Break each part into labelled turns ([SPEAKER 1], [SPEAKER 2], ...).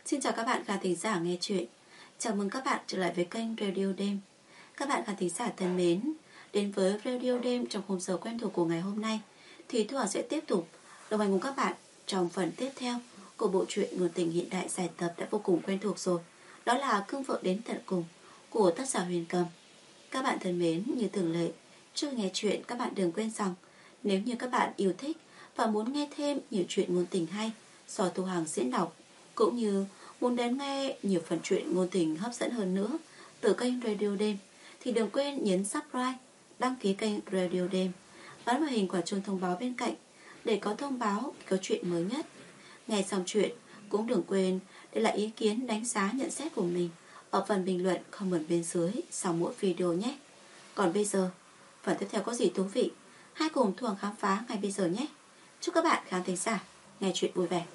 [SPEAKER 1] Xin chào các bạn khán thính giả nghe chuyện. Chào mừng các bạn trở lại với kênh Radio Đêm. Các bạn khán thính giả thân mến, đến với Radio Đêm trong khung giờ quen thuộc của ngày hôm nay thì Thu Hằng sẽ tiếp tục đồng hành cùng các bạn trong phần tiếp theo của bộ truyện ngôn tình hiện đại dài tập đã vô cùng quen thuộc rồi. Đó là Cương Vợ Đến Tận Cùng của tác giả Huyền Cầm. Các bạn thân mến, như thường lệ, trước nghe chuyện các bạn đừng quên rằng nếu như các bạn yêu thích và muốn nghe thêm nhiều chuyện ngôn tình hay do Thu Hằng diễn đọc, cũng như muốn đến nghe nhiều phần truyện ngôn tình hấp dẫn hơn nữa từ kênh Radio Đêm, thì đừng quên nhấn subscribe, đăng ký kênh Radio Đêm, bấm vào hình quả chuông thông báo bên cạnh để có thông báo có chuyện mới nhất. Nghe xong chuyện cũng đừng quên để lại ý kiến, đánh giá, nhận xét của mình ở phần bình luận comment bên dưới sau mỗi video nhé. Còn bây giờ, phần tiếp theo có gì thú vị, hãy cùng Thu Hằng khám phá ngay bây giờ nhé. Chúc các bạn khán thính giả nghe chuyện vui vẻ.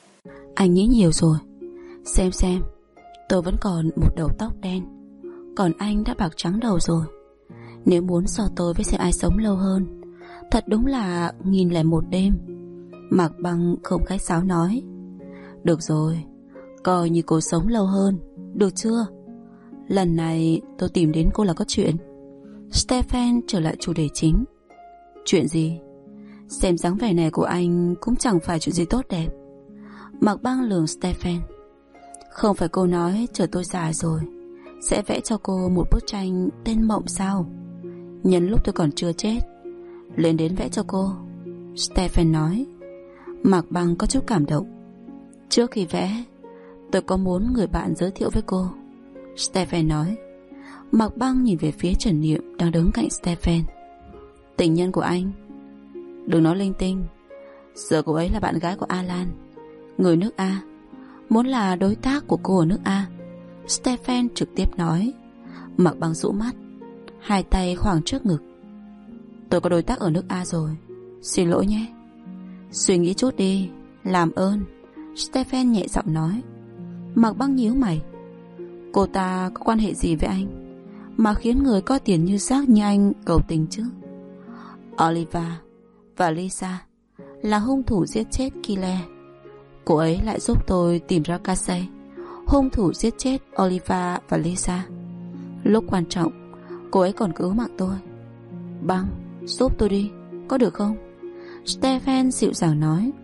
[SPEAKER 2] Anh nghĩ nhiều rồi. Xem, tôi vẫn còn một đầu tóc đen, còn anh đã bạc trắng đầu rồi. Nếu muốn so tôi với xem ai sống lâu hơn, thật đúng là 1001 đêm. Mạc Băng không khách sáo nói. Được rồi, coi như cô sống lâu hơn, được chưa? Lần này tôi tìm đến cô là có chuyện. Stephen trở lại chủ đề chính. Chuyện gì? Xem dáng vẻ này của anh cũng chẳng phải chuyện gì tốt đẹp. Mạc Băng lườm Stephen. Không phải cô nói chờ tôi già rồi sẽ vẽ cho cô một bức tranh tên Mộng sao? Nhân lúc tôi còn chưa chết, lên đến vẽ cho cô, Stephen nói. Mạc Băng có chút cảm động. Trước khi vẽ, tôi có muốn người bạn giới thiệu với cô, Stephen nói. Mạc Băng nhìn về phía Trần Niệm đang đứng cạnh Stephen. Tình nhân của anh. Đừng nói linh tinh. Giờ cô ấy là bạn gái của Alan, người nước A, muốn là đối tác của cô ở nước A, Stephen trực tiếp nói. Mạc Băng rũ mắt, hai tay khoảng trước ngực. Tôi có đối tác ở nước A rồi, xin lỗi nhé. Suy nghĩ chút đi, làm ơn, Stephen nhẹ giọng nói. Mạc Băng nhíu mày. Cô ta có quan hệ gì với anh mà khiến người có tiền như rác như anh cầu tình chứ? Oliva và Lisa là hung thủ giết chết Kyle. Cô ấy lại giúp tôi tìm ra Casey, hung thủ giết chết Oliva và Lisa. Lúc quan trọng, cô ấy còn cứu mạng tôi. Băng, giúp tôi đi, có được không? Stephen dịu dàng nói.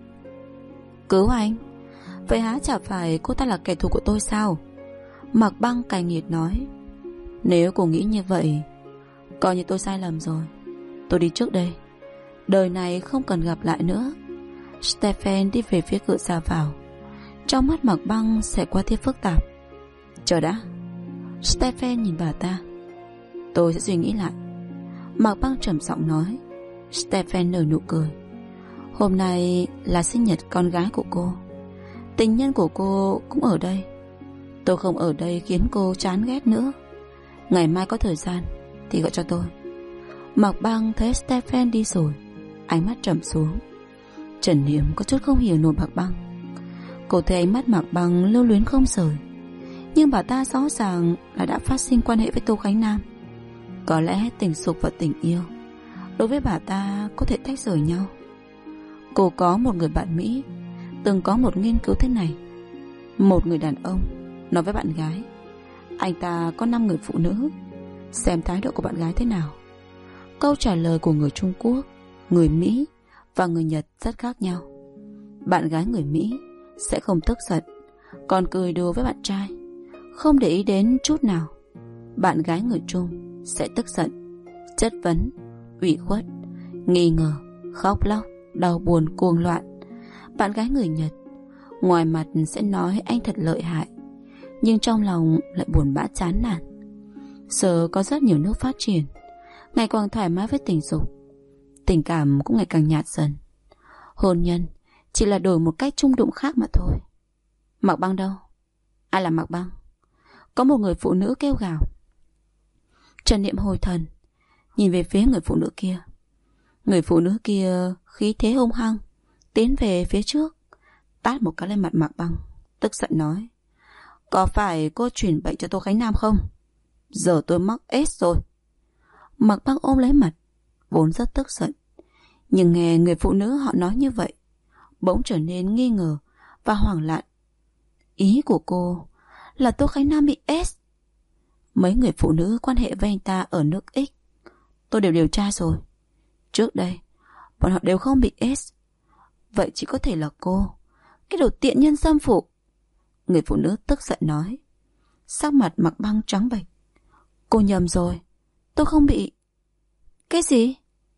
[SPEAKER 2] Cứu anh? Vậy há chả phải cô ta là kẻ thù của tôi sao? Mạc Băng cay nghiệt nói. Nếu cô nghĩ như vậy, coi như tôi sai lầm rồi. Tôi đi trước đây, đời này không cần gặp lại nữa. Stephen đi về phía cửa ra vào. Trong mắt Mạc Băng sẽ qua tiếp phức tạp. Chờ đã. Stephen nhìn bà ta. Tôi sẽ suy nghĩ lại, Mạc Băng trầm giọng nói. Stephen nở nụ cười. Hôm nay là sinh nhật con gái của cô. Tình nhân của cô cũng ở đây. Tôi không ở đây khiến cô chán ghét nữa. Ngày mai có thời gian thì gọi cho tôi. Mạc Băng thấy Stephen đi rồi, ánh mắt trầm xuống. Trần Niệm có chút không hiểu nổi Mạc Băng. Cô thấy ánh mắt Mạc Băng lưu luyến không rời, nhưng bà ta rõ ràng là đã phát sinh quan hệ với Tô Khánh Nam. Có lẽ tình dục và tình yêu đối với bà ta có thể tách rời nhau. Cô có một người bạn Mỹ từng có một nghiên cứu thế này. Một người đàn ông nói với bạn gái anh ta có 5 người phụ nữ, xem thái độ của bạn gái thế nào. Câu trả lời của người Trung Quốc, người Mỹ và người Nhật rất khác nhau. Bạn gái người Mỹ sẽ không tức giận, còn cười đùa với bạn trai, không để ý đến chút nào. Bạn gái người Trung sẽ tức giận, chất vấn, ủy khuất, nghi ngờ, khóc lóc, đau buồn, cuồng loạn. Bạn gái người Nhật ngoài mặt sẽ nói anh thật lợi hại, nhưng trong lòng lại buồn bã chán nản. Giờ có rất nhiều nước phát triển, ngày càng thoải mái với tình dục, tình cảm cũng ngày càng nhạt dần. Hôn nhân chỉ là đổi một cách chung đụng khác mà thôi. Mạc Băng đâu? Ai là Mạc Băng? Có một người phụ nữ kêu gào. Trần Niệm hồi thần, nhìn về phía người phụ nữ kia. Người phụ nữ kia khí thế hung hăng tiến về phía trước, tát một cái lên mặt Mạc Băng, tức giận nói. Có phải cô truyền bệnh cho Tô Khánh Nam không? Giờ tôi mắc AIDS rồi. Mạc Băng ôm lấy mặt, vốn rất tức giận, nhưng nghe người phụ nữ họ nói như vậy, bỗng trở nên nghi ngờ và hoảng loạn. Ý của cô là Tô Khánh Nam bị S. Mấy người phụ nữ quan hệ với anh ta ở nước X tôi đều điều tra rồi. Trước đây bọn họ đều không bị S. Vậy chỉ có thể là cô, cái đồ tiện nhân xâm phụ. Người phụ nữ tức giận nói, sắc mặt Mạc Băng trắng bệch. Cô nhầm rồi, tôi không bị. Cái gì?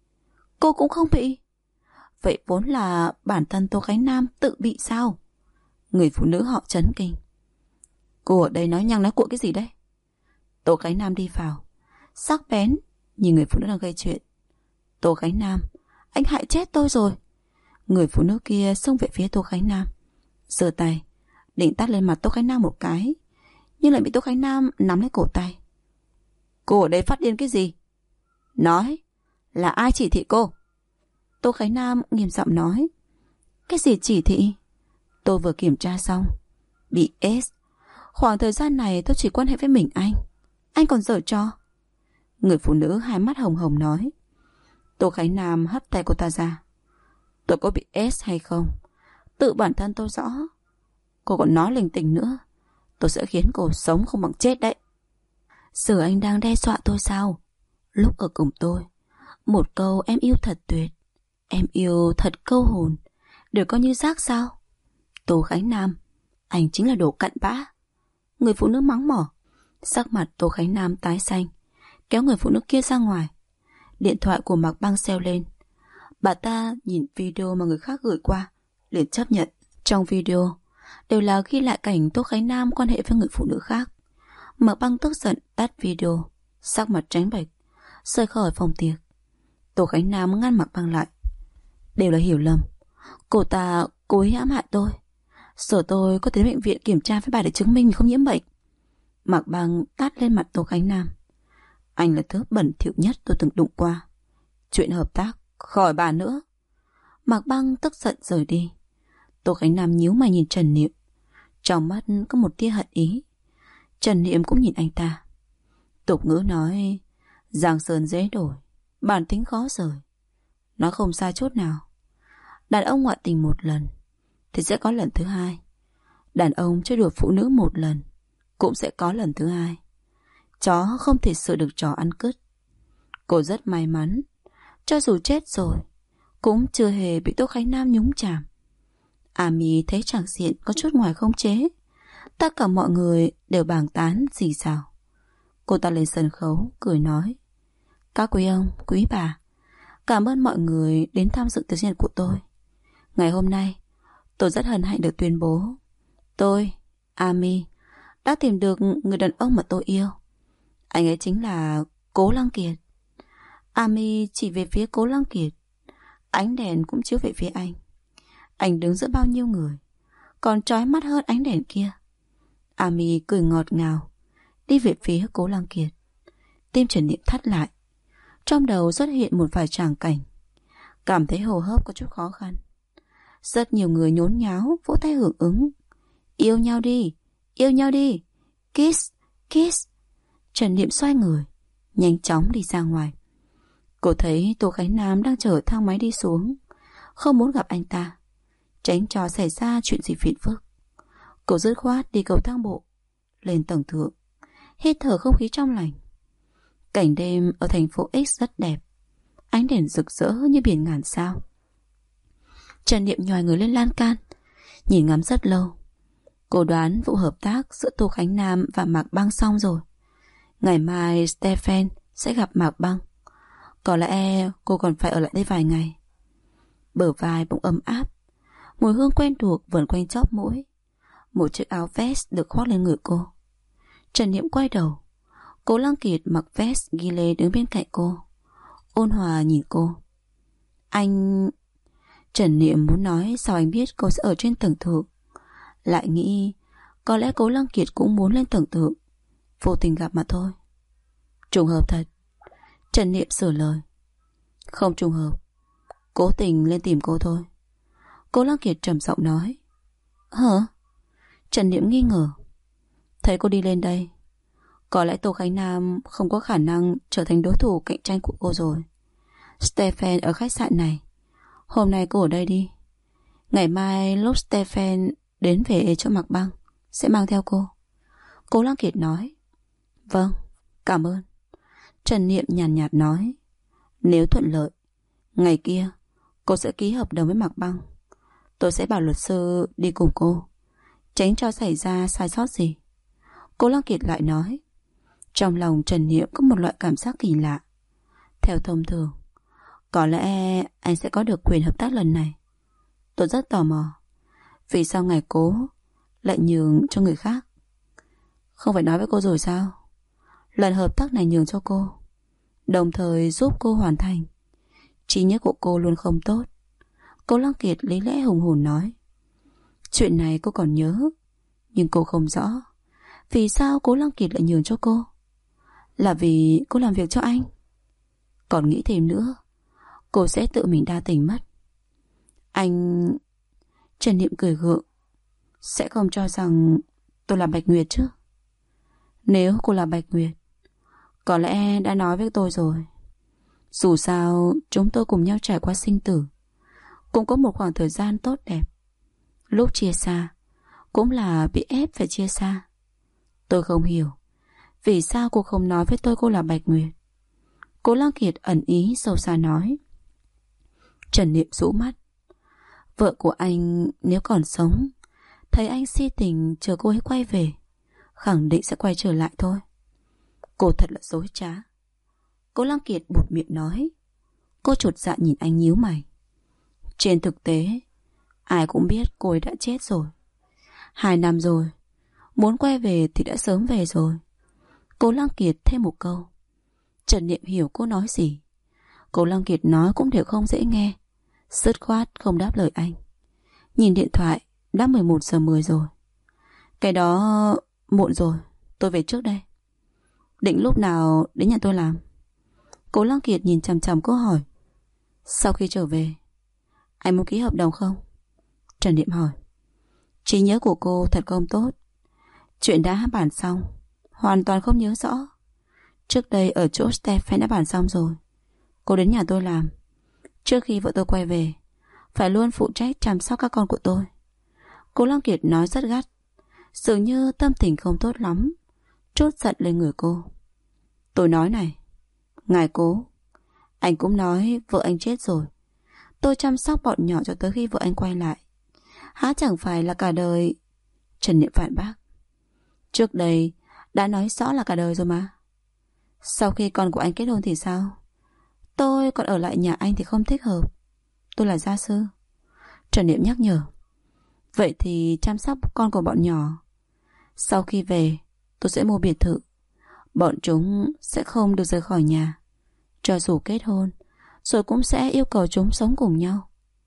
[SPEAKER 2] Cô cũng không bị? Vậy vốn là bản thân Tô Khánh Nam tự bị sao? Người phụ nữ họ chấn kinh. Cô ở đây nói nhăng nói cuội cái gì đấy? Tô Khánh Nam đi vào, sắc bén nhìn người phụ nữ đang gây chuyện. Tô Khánh Nam, anh hại chết tôi rồi. Người phụ nữ kia xông về phía Tô Khánh Nam, giơ tay định tát lên mặt Tô Khánh Nam một cái, nhưng lại bị Tô Khánh Nam nắm lấy cổ tay. Cô ở đây phát điên cái gì? Nói, là ai chỉ thị cô? Tô Khánh Nam nghiêm giọng nói. Cái gì chỉ thị? Tôi vừa kiểm tra xong, bị S. Khoảng thời gian này tôi chỉ quan hệ với mình anh còn giở trò. Người phụ nữ hai mắt hồng hồng nói. Tô Khánh Nam hất tay cô ta ra. Tôi có bị S hay không, tự bản thân tôi rõ. Cô còn nói linh tinh nữa, tôi sẽ khiến cô sống không bằng chết đấy. Giờ anh đang đe dọa tôi sao? Lúc ở cùng tôi, một câu em yêu thật tuyệt, em yêu thật câu hồn, đều coi như rác sao? Tô Khánh Nam, anh chính là đồ cặn bã. Người phụ nữ mắng mỏ. Sắc mặt Tô Khánh Nam tái xanh, kéo người phụ nữ kia ra ngoài. Điện thoại của Mạc Băng reo lên. Bà ta nhìn video mà người khác gửi qua, liền chấp nhận. Trong video đều là ghi lại cảnh Tô Khánh Nam quan hệ với người phụ nữ khác. Mạc Băng tức giận tắt video, sắc mặt trắng bệch, rời khỏi phòng tiệc. Tô Khánh Nam ngăn Mạc Băng lại. Đều là hiểu lầm, cô ta cố ý hãm hại tôi. Giờ tôi có đến bệnh viện kiểm tra với bà để chứng minh mình không nhiễm bệnh. Mạc Băng tát lên mặt Tô Khánh Nam. Anh là thứ bẩn thỉu nhất tôi từng đụng qua. Chuyện hợp tác khỏi bà nữa. Mạc Băng tức giận rời đi. Tô Khánh Nam nhíu mày nhìn Trần Niệm, trong mắt có một tia hận ý. Trần Niệm cũng nhìn anh ta. Tục ngữ nói, giang sơn dễ đổi, bản tính khó rời. Nó không sai chút nào. Đàn ông ngoại tình một lần thì sẽ có lần thứ hai. Đàn ông chơi đùa phụ nữ một lần cũng sẽ có lần thứ hai. Chó không thể sợ được trò ăn cứt. Cô rất may mắn, cho dù chết rồi cũng chưa hề bị Tô Khánh Nam nhúng chàm. Ami thấy tràng diện có chút ngoài khống chế. Tất cả mọi người đều bàn tán xì xào. Cô ta lên sân khấu cười nói, các quý ông, quý bà, cảm ơn mọi người đến tham dự tiệc sinh nhật của tôi. Ngày hôm nay tôi rất hân hạnh được tuyên bố, tôi, Ami, đã tìm được người đàn ông mà tôi yêu. Anh ấy chính là Cố Lăng Kiệt. Ami chỉ về phía Cố Lăng Kiệt. Ánh đèn cũng chiếu về phía anh. Anh đứng giữa bao nhiêu người, còn chói mắt hơn ánh đèn kia. Ami cười ngọt ngào, đi về phía Cố Lăng Kiệt. Tim Trần Niệm thắt lại. Trong đầu xuất hiện một vài tràng cảnh, cảm thấy hô hấp có chút khó khăn. Rất nhiều người nhốn nháo vỗ tay hưởng ứng. Yêu nhau đi, yêu nhau đi, kiss, kiss. Trần Niệm xoay người, nhanh chóng đi ra ngoài. Cô thấy Tô Khánh Nam đang chở thang máy đi xuống, không muốn gặp anh ta, tránh cho xảy ra chuyện gì phiền phức. Cô dứt khoát đi cầu thang bộ lên tầng thượng, hít thở không khí trong lành. Cảnh đêm ở thành phố X rất đẹp, ánh đèn rực rỡ như biển ngàn sao. Trần Niệm nhòi người lên lan can, nhìn ngắm rất lâu. Cô đoán vụ hợp tác giữa Tô Khánh Nam và Mạc Băng xong rồi. Ngày mai Stephen sẽ gặp Mạc Băng. Có lẽ cô còn phải ở lại đây vài ngày. Bờ vai bỗng ấm áp, mùi hương quen thuộc vẩn quanh chóp mũi. Một chiếc áo vest được khoác lên người cô. Trần Niệm quay đầu. Cố Lăng Kiệt mặc vest ghi lê đứng bên cạnh cô, ôn hòa nhìn cô. Anh... Trần Niệm muốn nói sao anh biết cô sẽ ở trên tầng thượng, lại nghĩ có lẽ Cố Lăng Kiệt cũng muốn lên tầng thượng, vô tình gặp mà thôi. Trùng hợp thật. Trần Niệm sửa lời. Không trùng hợp, cố tình lên tìm cô thôi. Cố Lăng Kiệt trầm giọng nói. Hả? Trần Niệm nghi ngờ. Thấy cô đi lên đây, có lẽ Tô Khánh Nam không có khả năng trở thành đối thủ cạnh tranh của cô rồi. Stephen ở khách sạn này, hôm nay cô ở đây đi. Ngày mai lúc Stephen đến về cho Mạc Băng sẽ mang theo cô. Cố Lăng Kiệt nói. Vâng, cảm ơn. Trần Niệm nhàn nhạt nói. Nếu thuận lợi, ngày kia cô sẽ ký hợp đồng với Mạc Băng. Tôi sẽ bảo luật sư đi cùng cô, tránh cho xảy ra sai sót gì. Cố Lăng Kiệt lại nói. Trong lòng Trần Niệm có một loại cảm giác kỳ lạ. Theo thông thường, có lẽ anh sẽ có được quyền hợp tác lần này. Tôi rất tò mò, vì sao ngài Cố lại nhường cho người khác? Không phải nói với cô rồi sao? Lần hợp tác này nhường cho cô, đồng thời giúp cô hoàn thành. Trí nhớ của cô luôn không tốt. Cố Lăng Kiệt lý lẽ hùng hồn nói. Chuyện này cô còn nhớ, nhưng cô không rõ vì sao Cố Lăng Kiệt lại nhường cho cô. Là vì cô làm việc cho anh? Còn nghĩ thêm nữa, cô sẽ tự mình đa tình mất. Anh... Trần Niệm cười gượng. Sẽ không cho rằng tôi là Bạch Nguyệt chứ? Nếu cô là Bạch Nguyệt, có lẽ đã nói với tôi rồi. Dù sao chúng tôi cùng nhau trải qua sinh tử, cũng có một khoảng thời gian tốt đẹp. Lúc chia xa cũng là bị ép phải chia xa. Tôi không hiểu vì sao cô không nói với tôi cô là Bạch Nguyệt. Cố Lăng Kiệt ẩn ý sâu xa nói. Trần Niệm rũ mắt. Vợ của anh nếu còn sống, thấy anh si tình chờ cô ấy quay về, khẳng định sẽ quay trở lại thôi. Cô thật là dối trá. Cố Lăng Kiệt buột miệng nói. Cô chột dạ nhìn anh nhíu mày. Trên thực tế, ai cũng biết cô ấy đã chết rồi. 2 năm rồi, muốn quay về thì đã sớm về rồi. Cố Lăng Kiệt thêm một câu. Trần Niệm hiểu cô nói gì. Cố Lăng Kiệt nói cũng đều không dễ nghe, dứt khoát không đáp lời anh. Nhìn điện thoại, đã 11 giờ 10 rồi. Cái đó muộn rồi, tôi về trước đây. Định lúc nào đến nhà tôi làm? Cố Lăng Kiệt nhìn chằm chằm cô hỏi. Sau khi trở về. Anh muốn ký hợp đồng không? Trần Niệm hỏi. Trí nhớ của cô thật không tốt. Chuyện đã bàn xong, hoàn toàn không nhớ rõ. Trước đây ở chỗ Stephen đã bàn xong rồi. Cô đến nhà tôi làm. Trước khi vợ tôi quay về, phải luôn phụ trách chăm sóc các con của tôi. Cố Lăng Kiệt nói rất gắt, dường như tâm tình không tốt lắm, trút giận lên người cô. Tôi nói này, ngài Cố, anh cũng nói vợ anh chết rồi. Tôi chăm sóc bọn nhỏ cho tới khi vợ anh quay lại, há chẳng phải là cả đời? Trần Niệm phản bác. Trước đây đã nói rõ là cả đời rồi mà. Sau khi con của anh kết hôn thì sao? Tôi còn ở lại nhà anh thì không thích hợp. Tôi là gia sư. Trần Niệm nhắc nhở. Vậy thì chăm sóc con của bọn nhỏ. Sau khi về, tôi sẽ mua biệt thự. Bọn chúng sẽ không được rời khỏi nhà. Cho dù kết hôn, rồi cũng sẽ yêu cầu chúng sống cùng nhau.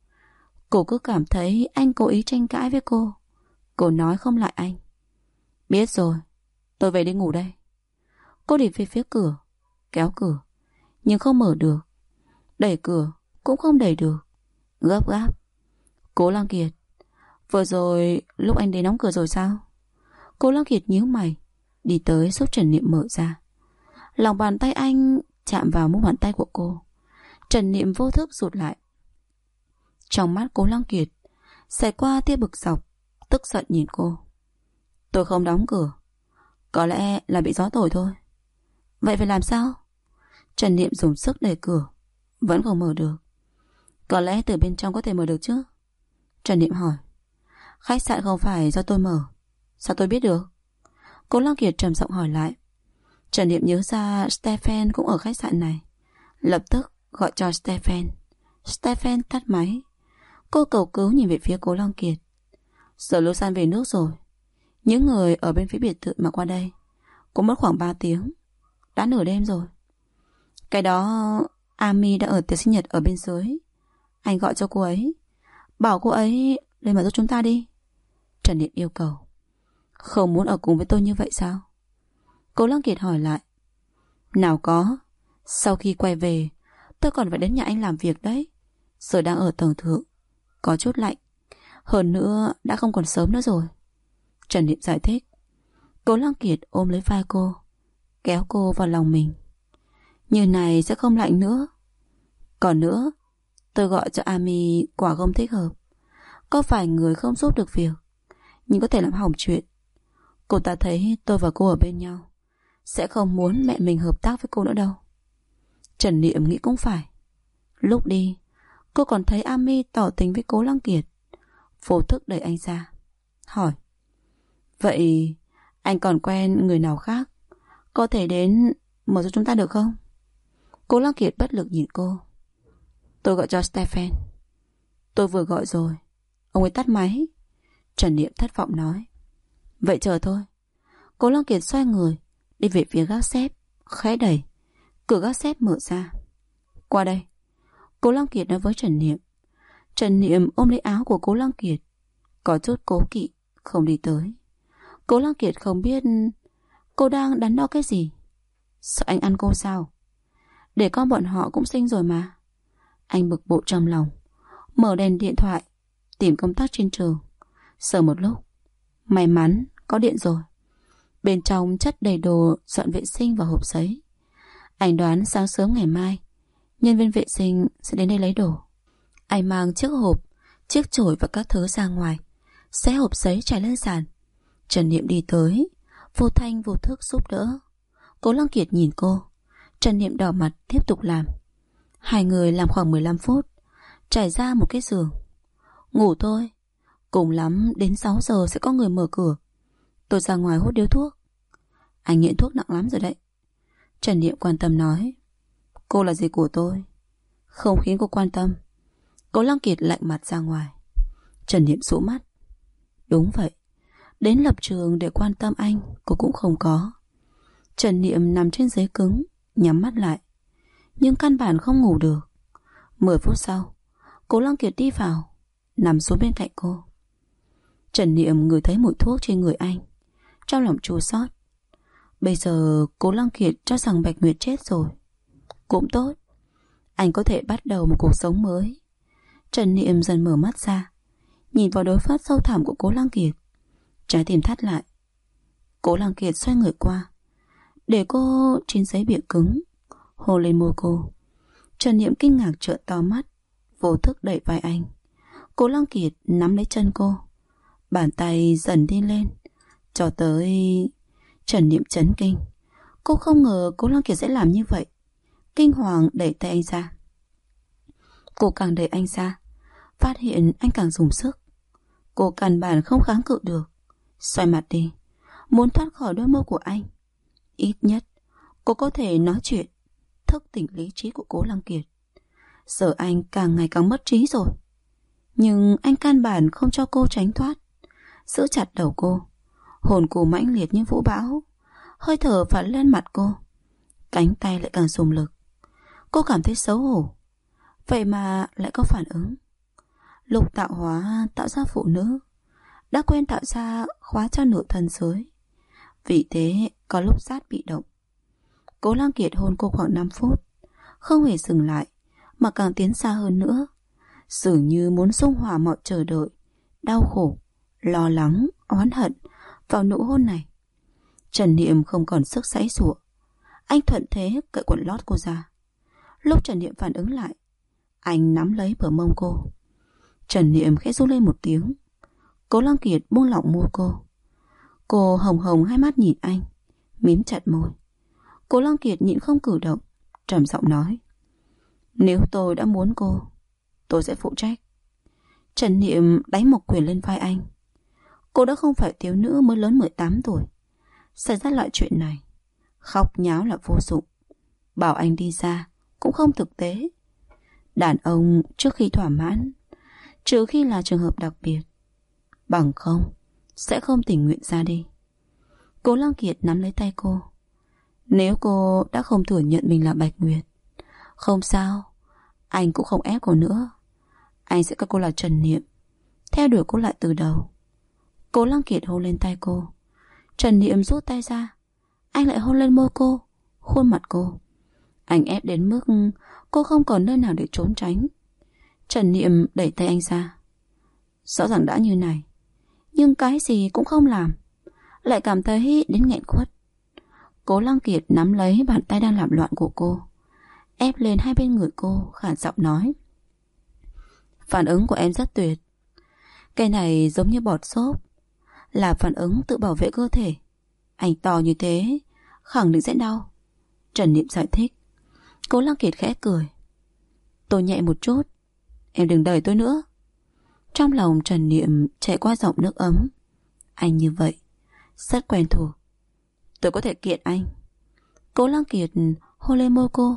[SPEAKER 2] Cô cứ cảm thấy anh cố ý tranh cãi với cô. Cô nói không lại anh. Biết rồi, tôi về đi ngủ đây. Cô đi về phía cửa, kéo cửa, nhưng không mở được. Đẩy cửa cũng không đẩy được. Gấp gáp. Cố Lăng Kiệt, vừa rồi lúc anh đến đóng cửa rồi sao? Cố Lăng Kiệt nhíu mày, đi tới giúp Trần Niệm mở ra. Lòng bàn tay anh chạm vào mu bàn tay của cô. Trần Niệm vô thức rụt lại. Trong mắt Cố Lăng Kiệt xẹt qua tia bực dọc, tức giận nhìn cô. Tôi không đóng cửa, có lẽ là bị gió thổi thôi. Vậy phải làm sao? Trần Niệm dùng sức đẩy cửa, vẫn không mở được. Có lẽ từ bên trong có thể mở được chứ? Trần Niệm hỏi. Khách sạn không phải do tôi mở, sao tôi biết được? Cố Lăng Kiệt trầm giọng hỏi lại. Trần Niệm nhớ ra Stephen cũng ở khách sạn này, lập tức gọi cho Stephen. Stephen tắt máy. Cô cầu cứu nhìn về phía Cố Lăng Kiệt. Giờ Lusan về nước rồi. Những người ở bên phía biệt thự mà qua đây cũng mất khoảng 3 tiếng. Đã nửa đêm rồi. Cái đó Ami đã ở tiệc sinh nhật ở bên dưới. Anh gọi cho cô ấy, bảo cô ấy lên mà giúp chúng ta đi. Trần Niệm yêu cầu. Không muốn ở cùng với tôi như vậy sao? Cố Lăng Kiệt hỏi lại. Nào có, sau khi quay về tôi còn phải đến nhà anh làm việc đấy. Giờ đang ở tầng thượng, có chút lạnh. Hơn nữa đã không còn sớm nữa rồi. Trần Niệm giải thích. Cố Lăng Kiệt ôm lấy vai cô, kéo cô vào lòng mình. Như này sẽ không lạnh nữa. Còn nữa, tôi gọi cho Ami quả không thích hợp. Có phải người không giúp được việc, nhưng có thể làm hỏng chuyện. Cô ta thấy tôi và cô ở bên nhau sẽ không muốn mẹ mình hợp tác với cô nữa đâu. Trần Niệm nghĩ cũng phải. Lúc đi, cô còn thấy Ami tỏ tình với Cố Lăng Kiệt. Vô thức đẩy anh ra, hỏi: vậy anh còn quen người nào khác có thể đến mở cho chúng ta được không? Cố Lăng Kiệt bất lực nhìn cô. Tôi gọi cho Stephen. Tôi vừa gọi rồi, ông ấy tắt máy. Trần Niệm thất vọng nói. Vậy chờ thôi. Cố Lăng Kiệt xoay người đi về phía gác xếp, khẽ đẩy. Cửa gác xếp mở ra. Qua đây. Cố Lăng Kiệt nói với Trần Niệm. Trần Niệm ôm lấy áo của Cố Lăng Kiệt, có chút cố kỵ không đi tới. Cố Lăng Kiệt không biết cô đang đắn đo cái gì. Sợ anh ăn cô sao? Để con bọn họ cũng sinh rồi mà. Anh bực bội trong lòng, mở đèn điện thoại, tìm công tắc trên trường. Sờ một lúc, may mắn có điện rồi. Bên trong chất đầy đồ dọn vệ sinh và hộp giấy. Anh đoán sáng sớm ngày mai nhân viên vệ sinh sẽ đến đây lấy đồ. Anh mang chiếc hộp, chiếc chổi và các thứ ra ngoài, xé hộp giấy trải lên sàn. Trần Niệm đi tới, vô thanh vô thức giúp đỡ. Cố Lăng Kiệt nhìn cô. Trần Niệm đỏ mặt tiếp tục làm. Hai người làm khoảng 15 phút, trải ra một cái giường. Ngủ thôi, cùng lắm đến 6 giờ sẽ có người mở cửa. Tôi ra ngoài hút điếu thuốc. Anh nghiện thuốc nặng lắm rồi đấy. Trần Niệm quan tâm nói. Cô là gì của tôi, không khiến cô quan tâm. Cố Lăng Kiệt lạnh mặt ra ngoài. Trần Niệm sụ mắt. Đúng vậy, đến lập trường để quan tâm anh cô cũng không có. Trần Niệm nằm trên giấy cứng, nhắm mắt lại, nhưng căn bản không ngủ được. 10 phút sau, Cố Lăng Kiệt đi vào, nằm xuống bên cạnh cô. Trần Niệm ngửi thấy mùi thuốc trên người anh, trong lòng chua xót. Bây giờ Cố Lăng Kiệt cho rằng Bạch Nguyệt chết rồi. Cũng tốt, anh có thể bắt đầu một cuộc sống mới. Trần Niệm dần mở mắt ra, nhìn vào đôi mắt sâu thẳm của Cố Lăng Kiệt. Trái tim thắt lại. Cố Lăng Kiệt xoay người qua, để cô trên giấy bìa cứng, hôn lên môi cô. Trần Niệm kinh ngạc trợn to mắt, vô thức đẩy vai anh. Cố Lăng Kiệt nắm lấy chân cô, bàn tay dần đi lên, cho tới... Trần Niệm chấn kinh. Cô không ngờ Cố Lăng Kiệt sẽ làm như vậy. Kinh hoàng đẩy tay anh ra. Cô càng đẩy anh ra, phát hiện anh càng dùng sức. Cô căn bản không kháng cự được, xoay mặt đi, muốn thoát khỏi đôi môi của anh. Ít nhất cô có thể nói chuyện, thức tỉnh lý trí của Cố Lăng Kiệt. Giờ anh càng ngày càng mất trí rồi, nhưng anh căn bản không cho cô tránh thoát, giữ chặt đầu cô, hồn cô mãnh liệt như vũ bão. Hơi thở phả lên mặt cô, cánh tay lại càng dùng lực. Cô cảm thấy xấu hổ, vậy mà lại có phản ứng. Lục tạo hóa tạo ra phụ nữ, đã quên tạo ra khóa cho nửa thân giới. Vì thế có lúc sát bị động. Cố Lăng Kiệt hôn cô khoảng 5 phút, không hề dừng lại, mà càng tiến xa hơn nữa, dường như muốn dung hòa mọi chờ đợi, đau khổ, lo lắng, oán hận vào nụ hôn này. Trần Niệm không còn sức giãy giụa. Anh thuận thế cởi quần lót cô ra. Lúc Trần Niệm phản ứng lại, anh nắm lấy bờ mông cô. Trần Niệm khẽ rú lên một tiếng. Cố Lăng Kiệt buông lỏng môi cô. Cô hồng hồng hai mắt nhìn anh, mím chặt môi. Cố Lăng Kiệt nhịn không cử động, trầm giọng nói. Nếu tôi đã muốn cô, tôi sẽ phụ trách. Trần Niệm đánh một quyền lên vai anh. Cô đã không phải thiếu nữ mới lớn 18 tuổi. Xảy ra loại chuyện này, khóc nháo là vô dụng, bảo anh đi ra cũng không thực tế. Đàn ông trước khi thỏa mãn, trừ khi là trường hợp đặc biệt, bằng không sẽ không tình nguyện ra đi. Cố Lăng Kiệt nắm lấy tay cô. Nếu cô đã không thừa nhận mình là Bạch Nguyệt, không sao, anh cũng không ép cô nữa. Anh sẽ coi cô là Trần Niệm, theo đuổi cô lại từ đầu. Cố Lăng Kiệt hôn lên tay cô. Trần Niệm rút tay ra, anh lại hôn lên môi cô, khuôn mặt cô. Anh ép đến mức cô không còn nơi nào để trốn tránh. Trần Niệm đẩy tay anh ra. Rõ ràng đã như này, nhưng cái gì cũng không làm, lại cảm thấy đến nghẹn khuất. Cố Lăng Kiệt nắm lấy bàn tay đang làm loạn của cô, ép lên hai bên người cô, khản giọng nói. Phản ứng của em rất tuyệt. Cái này giống như bọt xốp, là phản ứng tự bảo vệ cơ thể. Anh to như thế, khẳng định sẽ đau. Trần Niệm giải thích. Cố Lăng Kiệt khẽ cười. Tôi nhẹ một chút, em đừng đẩy tôi nữa. Trong lòng Trần Niệm chạy qua giọng nước ấm. Anh như vậy, rất quen thuộc. Tôi có thể kiện anh. Cố Lăng Kiệt hôn lên môi cô.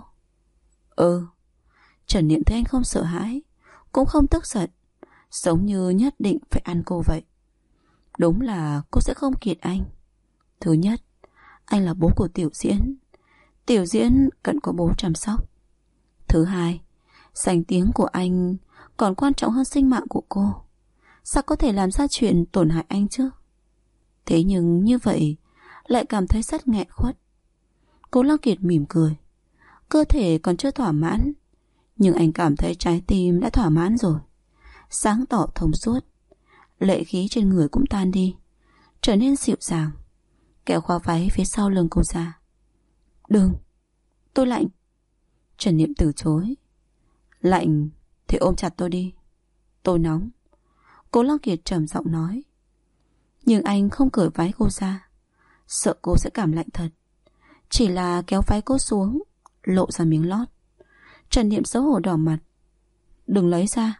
[SPEAKER 2] Trần Niệm thấy anh không sợ hãi, cũng không tức giận, giống như nhất định phải ăn cô vậy. Đúng là cô sẽ không kiện anh. Thứ nhất, anh là bố của Tiểu Diễn. Tiểu Diễn cần có bố chăm sóc. Thứ hai, danh tiếng của anh còn quan trọng hơn sinh mạng của cô. Sao có thể làm ra chuyện tổn hại anh chứ? Thế nhưng như vậy lại cảm thấy rất nghẹn khuất. Cố Lăng Kiệt mỉm cười. Cơ thể còn chưa thỏa mãn, nhưng anh cảm thấy trái tim đã thỏa mãn rồi. Sáng tỏ thông suốt. Lệ khí trên người cũng tan đi, trở nên dịu dàng. Kéo khóa váy phía sau lưng cô ra. Đừng, tôi lạnh. Trần Niệm từ chối. Lạnh thì ôm chặt tôi đi, tôi nóng. Cố Lăng Kiệt trầm giọng nói. Nhưng anh không cởi váy cô ra, sợ cô sẽ cảm lạnh thật. Chỉ là kéo váy cô xuống, lộ ra miếng lót. Trần Niệm xấu hổ đỏ mặt. Đừng lấy ra.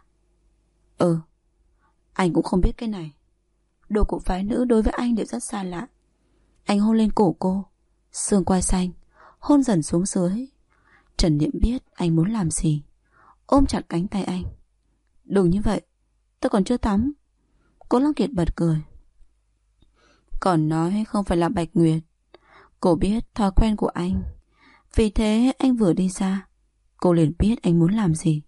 [SPEAKER 2] Anh cũng không biết cái này. Đồ của phái nữ đối với anh đều rất xa lạ. Anh hôn lên cổ cô, xương quai xanh, hôn dần xuống dưới. Trần Niệm biết anh muốn làm gì, ôm chặt cánh tay anh. Đừng như vậy, tôi còn chưa tắm. Cố Lăng Kiệt bật cười. Còn nói không phải là Bạch Nguyệt. Cô biết thói quen của anh, vì thế anh vừa đi ra, cô liền biết anh muốn làm gì.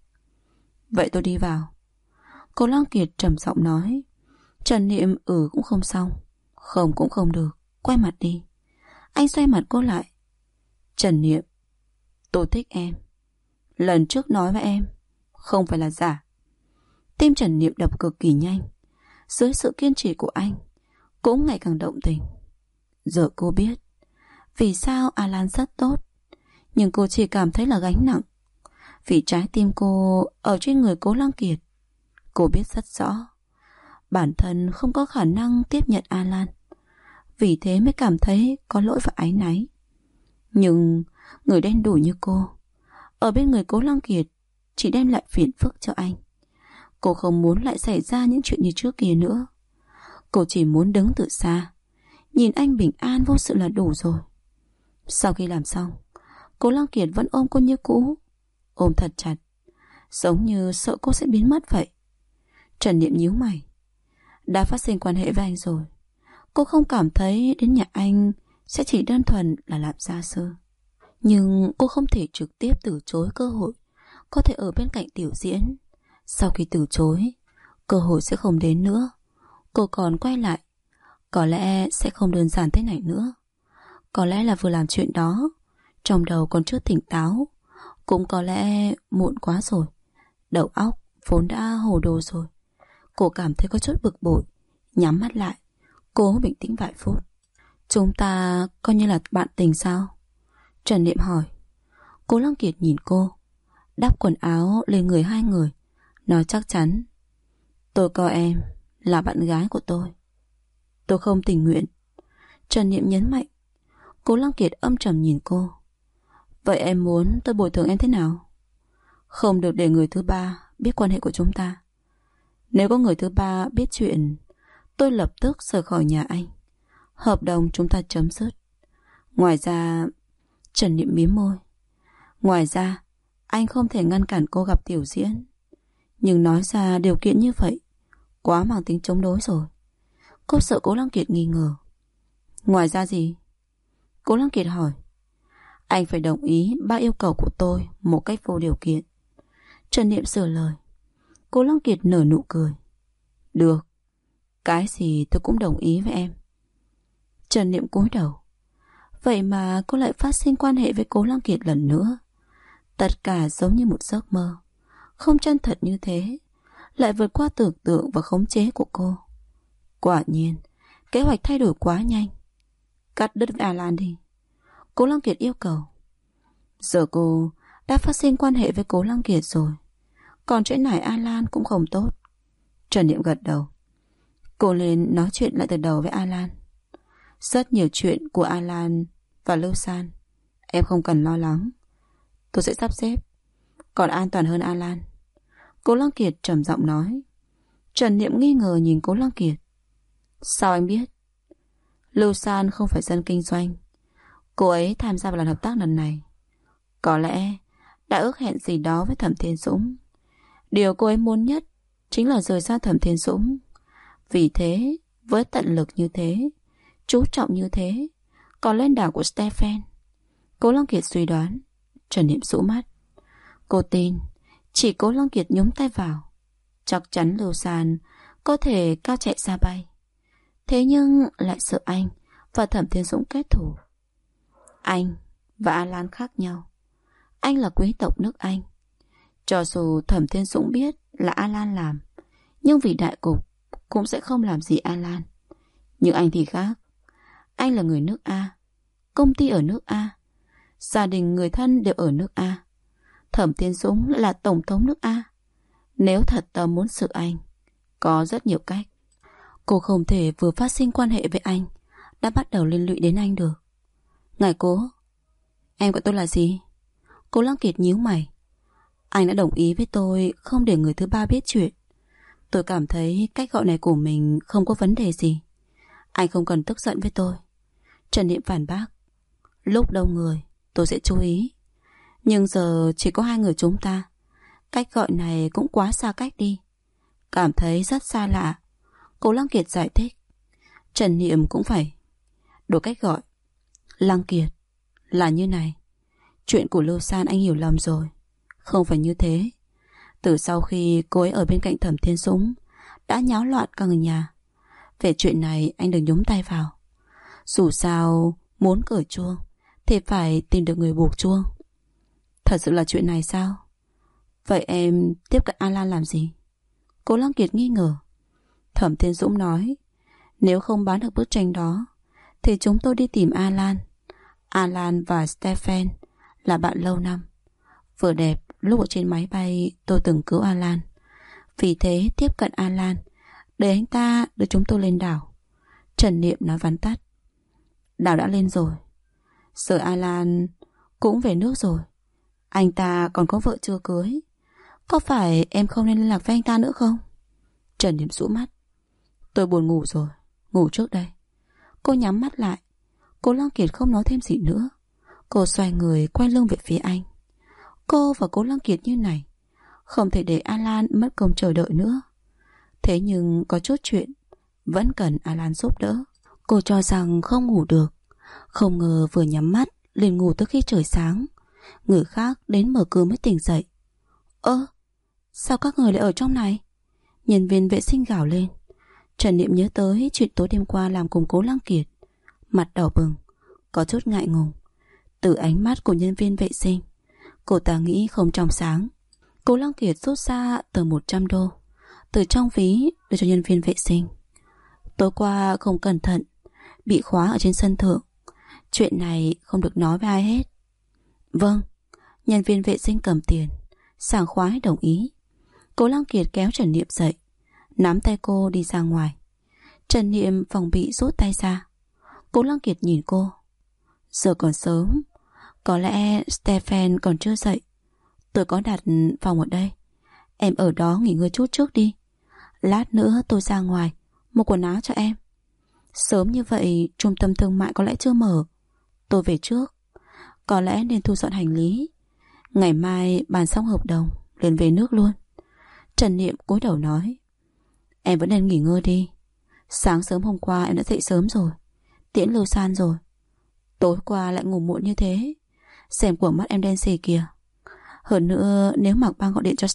[SPEAKER 2] Vậy tôi đi vào. Cố Lăng Kiệt trầm giọng nói. Trần Niệm cũng không xong, không cũng không được, quay mặt đi. Anh xoay mặt cô lại. Trần Niệm, tôi thích em. Lần trước nói với em, không phải là giả. Tim Trần Niệm đập cực kỳ nhanh. Dưới sự kiên trì của anh, cũng ngày càng động tình. Giờ cô biết vì sao Alan rất tốt, nhưng cô chỉ cảm thấy là gánh nặng. Vì trái tim cô ở trên người Cố Lăng Kiệt. Cô biết rất rõ bản thân không có khả năng tiếp nhận Alan, vì thế mới cảm thấy có lỗi và áy náy. Nhưng người đen đủi như cô ở bên người Cố Lăng Kiệt chỉ đem lại phiền phức cho anh. Cô không muốn lại xảy ra những chuyện như trước kia nữa. Cô chỉ muốn đứng từ xa, nhìn anh bình an vô sự là đủ rồi. Sau khi làm xong, Cố Lăng Kiệt vẫn ôm cô như cũ, ôm thật chặt, giống như sợ cô sẽ biến mất vậy. Trần Niệm nhíu mày. Đã phát sinh quan hệ với anh rồi, cô không cảm thấy đến nhà anh sẽ chỉ đơn thuần là làm gia sư. Nhưng cô không thể trực tiếp từ chối cơ hội có thể ở bên cạnh Tiểu Diễn. Sau khi từ chối, cơ hội sẽ không đến nữa. Cô còn quay lại, có lẽ sẽ không đơn giản thế này nữa. Có lẽ là vừa làm chuyện đó, trong đầu còn chưa tỉnh táo. Cũng có lẽ muộn quá rồi, đầu óc vốn đã hồ đồ rồi. Cô cảm thấy có chút bực bội, nhắm mắt lại, cố bình tĩnh vài phút. Chúng ta coi như là bạn tình sao? Trần Niệm hỏi. Cố Lăng Kiệt nhìn cô, đắp quần áo lên người hai người, nói chắc chắn. Tôi coi em là bạn gái của tôi. Tôi không tình nguyện. Trần Niệm nhấn mạnh. Cố Lăng Kiệt âm trầm nhìn cô. Vậy em muốn tôi bồi thường em thế nào? Không được để người thứ ba biết quan hệ của chúng ta. Nếu có người thứ ba biết chuyện, tôi lập tức rời khỏi nhà anh. Hợp đồng chúng ta chấm dứt. Ngoài ra... Trần Niệm mím môi. Ngoài ra, anh không thể ngăn cản cô gặp Tiểu Diễn. Nhưng nói ra điều kiện như vậy quá mang tính chống đối rồi. Cô sợ Cố Lăng Kiệt nghi ngờ. Ngoài ra gì? Cố Lăng Kiệt hỏi. Anh phải đồng ý ba yêu cầu của tôi một cách vô điều kiện. Trần Niệm sửa lời. Cố Lăng Kiệt nở nụ cười. Được, cái gì tôi cũng đồng ý với em. Trần Niệm cúi đầu. Vậy mà cô lại phát sinh quan hệ với Cố Lăng Kiệt lần nữa. Tất cả giống như một giấc mơ, không chân thật như thế, lại vượt qua tưởng tượng và khống chế của cô. Quả nhiên, kế hoạch thay đổi quá nhanh. Cắt đứt với Alan đi, Cố Lăng Kiệt yêu cầu. Giờ cô đã phát sinh quan hệ với Cố Lăng Kiệt rồi, còn trễ nải Alan cũng không tốt. Trần Niệm gật đầu. Cô lên nói chuyện lại từ đầu với Alan. Rất nhiều chuyện của Alan và Lưu San em không cần lo lắng. Tôi sẽ sắp xếp. Còn an toàn hơn Alan. Cố Lăng Kiệt trầm giọng nói. Trần Niệm nghi ngờ nhìn Cố Lăng Kiệt. Sao anh biết? Lưu San không phải dân kinh doanh. Cô ấy tham gia vào lần hợp tác lần này. Có lẽ đã ước hẹn gì đó với Thẩm Thiên Dũng. Điều cô ấy muốn nhất chính là rời xa Thẩm Thiên Dũng. Vì thế, với tận lực như thế, chú trọng như thế, còn lên đảo của Stephen. Cố Lăng Kiệt suy đoán. Trần Niệm rũ mắt. Cô tin chỉ Cố Lăng Kiệt nhúng tay vào, chắc chắn Lưu San có thể cao chạy xa bay. Thế nhưng lại sợ anh và Thẩm Thiên Dũng kết thù. Anh và Alan khác nhau. Anh là quý tộc nước Anh. Cho dù Thẩm Thiên Dũng biết là Alan làm, nhưng vì đại cục cũng sẽ không làm gì Alan. Nhưng anh thì khác. Anh là người nước A, công ty ở nước A, gia đình người thân đều ở nước A. Thẩm Thiên Dũng lại là tổng thống nước A. Nếu thật tâm muốn xử anh, có rất nhiều cách. Cô không thể vừa phát sinh quan hệ với anh đã bắt đầu liên lụy đến anh được. Ngài Cố, em gọi tôi là gì? Cố Lăng Kiệt nhíu mày. Anh đã đồng ý với tôi không để người thứ ba biết chuyện. Tôi cảm thấy cách gọi này của mình không có vấn đề gì. Anh không cần tức giận với tôi. Trần Niệm phản bác. Lúc đông người tôi sẽ chú ý. Nhưng giờ chỉ có hai người chúng ta. Cách gọi này cũng quá xa cách đi. Cảm thấy rất xa lạ. Cố Lăng Kiệt giải thích. Trần Niệm cũng phải đổi cách gọi. Lăng Kiệt, là như này. Chuyện của Lưu San anh hiểu lầm rồi. Không phải như thế. Từ sau khi cô ấy ở bên cạnh Thẩm Thiên Dũng đã nháo loạn cả người nhà. Về chuyện này anh đừng nhúng tay vào. Dù sao muốn cởi chuông thì phải tìm được người buộc chuông. Thật sự là chuyện này sao? Vậy em tiếp cận Alan làm gì? Cố Lăng Kiệt nghi ngờ. Thẩm Thiên Dũng nói, nếu không bán được bức tranh đó thì chúng tôi đi tìm Alan. Alan và Stephen là bạn lâu năm. Vừa đẹp lúc ở trên máy bay tôi từng cứu Alan. Vì thế tiếp cận Alan để anh ta đưa chúng tôi lên đảo. Trần Niệm nói vắn tắt. Đảo đã lên rồi. Giờ Alan cũng về nước rồi. Anh ta còn có vợ chưa cưới. Có phải em không nên liên lạc với anh ta nữa không? Trần Niệm rũ mắt. Tôi buồn ngủ rồi. Ngủ trước đây. Cô nhắm mắt lại. Cố Lăng Kiệt không nói thêm gì nữa. Cô xoay người quay lưng về phía anh. Cô và Cố Lăng Kiệt như này không thể để Alan mất công chờ đợi nữa. Thế nhưng có chút chuyện vẫn cần Alan giúp đỡ. Cô cho rằng không ngủ được. Không ngờ vừa nhắm mắt liền ngủ tới khi trời sáng. Người khác đến mở cửa mới tỉnh dậy. Ơ, sao các người lại ở trong này? Nhân viên vệ sinh gào lên. Trần Niệm nhớ tới chuyện tối đêm qua làm cùng Cố Lăng Kiệt. Mặt đỏ bừng, có chút ngại ngùng. Từ ánh mắt của nhân viên vệ sinh, cô ta nghĩ không trong sáng. Cố Lăng Kiệt rút ra tờ 100 đô từ trong ví đưa cho nhân viên vệ sinh. Tối qua không cẩn thận bị khóa ở trên sân thượng. Chuyện này không được nói với ai hết. Vâng. Nhân viên vệ sinh cầm tiền, sảng khoái đồng ý. Cố Lăng Kiệt kéo Trần Niệm dậy, nắm tay cô đi ra ngoài. Trần Niệm phòng bị rút tay ra. Cố Lăng Kiệt nhìn cô. Giờ còn sớm, có lẽ Stephen còn chưa dậy. Tôi có đặt phòng ở đây. Em ở đó nghỉ ngơi chút trước đi. Lát nữa tôi ra ngoài mua quần áo cho em. Sớm như vậy trung tâm thương mại có lẽ chưa mở. Tôi về trước. Có lẽ nên thu dọn hành lý. Ngày mai bàn xong hợp đồng liền về nước luôn. Trần Niệm cúi đầu nói. Em vẫn nên nghỉ ngơi đi. Sáng sớm hôm qua em đã dậy sớm rồi, tiễn Lưu San rồi. Tối qua lại ngủ muộn như thế. Xem của mắt em đen xì kìa. Hơn nữa nếu Mạc Băng gọi điện cho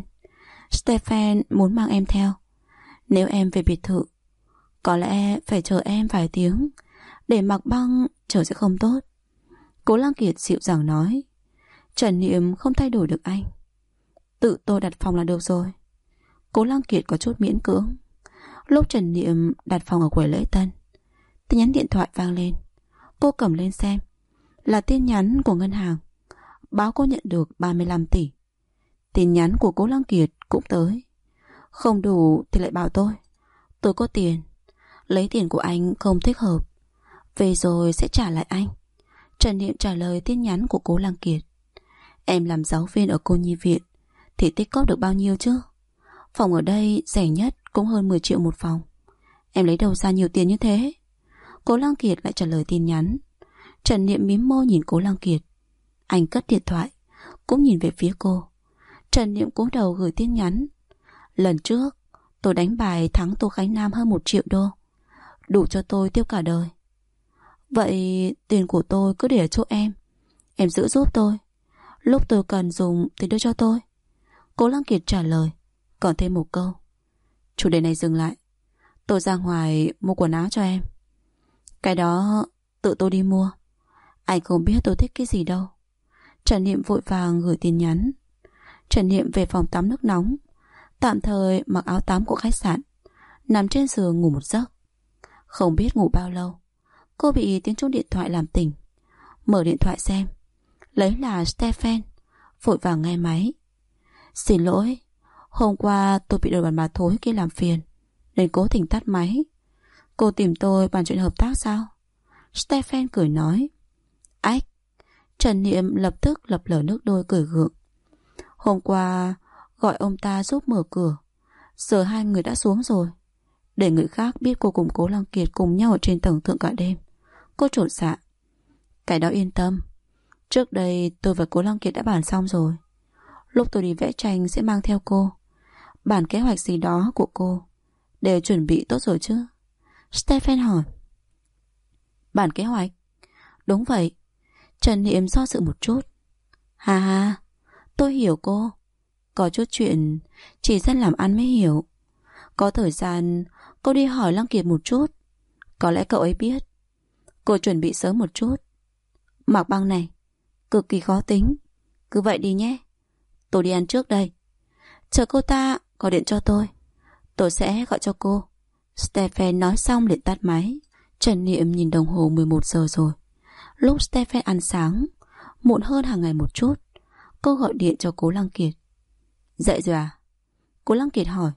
[SPEAKER 2] Stephen muốn mang em theo. Nếu em về biệt thự, có lẽ phải chờ em vài tiếng. Để Mạc Băng chờ sẽ không tốt. Cố Lăng Kiệt dịu dàng nói. Trần Niệm không thay đổi được anh. Tự tôi đặt phòng là được rồi. Cố Lăng Kiệt có chút miễn cưỡng. Lúc Trần Niệm đặt phòng ở quầy lễ tân, tin nhắn điện thoại vang lên. Cô cầm lên xem. Là tin nhắn của ngân hàng, báo cô nhận được 35 tỷ. Tin nhắn của Cố Lăng Kiệt cũng tới. Không đủ thì lại bảo tôi Tôi có tiền. Lấy tiền của anh không thích hợp. Về rồi sẽ trả lại anh. Trần Niệm trả lời tin nhắn của Cố Lăng Kiệt. Em làm giáo viên ở cô nhi viện thì tích cóp được bao nhiêu chứ? Phòng ở đây rẻ nhất cũng hơn 10 triệu một phòng. Em lấy đâu ra nhiều tiền như thế? Cố Lăng Kiệt lại trả lời tin nhắn. Trần Niệm mím môi nhìn Cố Lăng Kiệt. Anh cất điện thoại, cũng nhìn về phía cô. Trần Niệm cúi đầu gửi tin nhắn. Lần trước tôi đánh bài thắng Tô Khánh Nam hơn 1 triệu đô, đủ cho tôi tiêu cả đời. Vậy tiền của tôi cứ để ở chỗ em giữ giúp tôi. Lúc tôi cần dùng thì đưa cho tôi. Cố Lăng Kiệt trả lời. Còn thêm một câu. Chủ đề này dừng lại. Tôi ra ngoài mua quần áo cho em. Cái đó tự tôi đi mua. Anh không biết tôi thích cái gì đâu. Trần Niệm vội vàng gửi tin nhắn. Trần Niệm về phòng tắm nước nóng, tạm thời mặc áo tắm của khách sạn, nằm trên giường ngủ một giấc. Không biết ngủ bao lâu, cô bị tiếng chuông điện thoại làm tỉnh. Mở điện thoại xem, lấy là Stephen. Vội vàng nghe máy. Xin lỗi, hôm qua tôi bị đội đàn bà thối kia làm phiền nên cố tình tắt máy. Cô tìm tôi bàn chuyện hợp tác sao? Stephen cười nói. Ách. Trần Niệm lập tức lập lờ nước đôi cười gượng. Hôm qua gọi ông ta giúp mở cửa, giờ hai người đã xuống rồi. Để người khác biết cô cùng Cố Lăng Kiệt cùng nhau ở trên tầng thượng cả đêm. Cô trột dạ. Cái đó yên tâm. Trước đây tôi và Cố Lăng Kiệt đã bàn xong rồi. Lúc tôi đi vẽ tranh sẽ mang theo cô. Bản kế hoạch gì đó của cô đều chuẩn bị tốt rồi chứ? Stephen hỏi. Bản kế hoạch? Đúng vậy. Trần Niệm do dự một chút. Ha ha, tôi hiểu cô. Có chút chuyện chỉ dân làm ăn mới hiểu. Có thời gian cô đi hỏi Lăng Kiệt một chút, có lẽ cậu ấy biết. Cô chuẩn bị sớm một chút. Mạc Băng này cực kỳ khó tính. Cứ vậy đi nhé. Tôi đi ăn trước đây. Chờ cô ta gọi điện cho tôi sẽ gọi cho cô. Stephen nói xong liền tắt máy. Trần Niệm nhìn đồng hồ 11 giờ rồi. Lúc Stephen ăn sáng, muộn hơn hàng ngày một chút, cô gọi điện cho Cố Lăng Kiệt. Dậy rồi à? Cố Lăng Kiệt hỏi.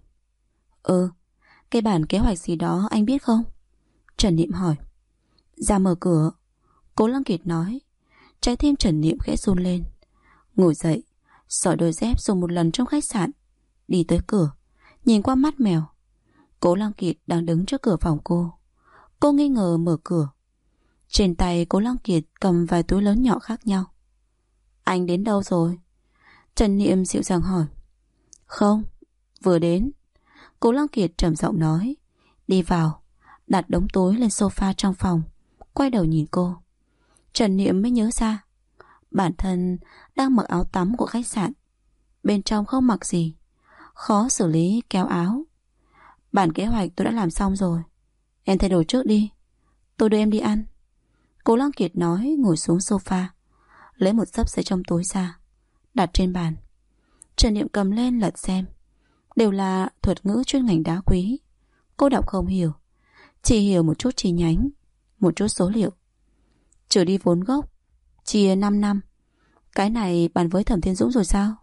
[SPEAKER 2] Cái bản kế hoạch gì đó anh biết không? Trần Niệm hỏi. Ra mở cửa. Cố Lăng Kiệt nói. Trái tim Trần Niệm khẽ run lên. Ngồi dậy, xỏ đôi dép dùng một lần trong khách sạn, đi tới cửa, nhìn qua mắt mèo. Cố Lăng Kiệt đang đứng trước cửa phòng cô. Cô nghi ngờ mở cửa. Trên tay Cố Lăng Kiệt cầm vài túi lớn nhỏ khác nhau. Anh đến đâu rồi? Trần Niệm dịu dàng hỏi. Không, vừa đến. Cố Lăng Kiệt trầm giọng nói. Đi vào, đặt đống túi lên sofa trong phòng, quay đầu nhìn cô. Trần Niệm mới nhớ ra bản thân đang mặc áo tắm của khách sạn, bên trong không mặc gì, khó xử lý kéo áo. Bản kế hoạch tôi đã làm xong rồi, em thay đồ trước đi, tôi đưa em đi ăn. Cố Lăng Kiệt nói, ngồi xuống sofa, lấy một xấp giấy trong túi ra, đặt trên bàn. Trần Niệm cầm lên lật xem. Đều là thuật ngữ chuyên ngành đá quý. Cô đọc không hiểu, chỉ hiểu một chút chi nhánh, một chút số liệu. Trừ đi vốn gốc, chia 5 năm. Cái này bàn với Thẩm Thiên Dũng rồi sao?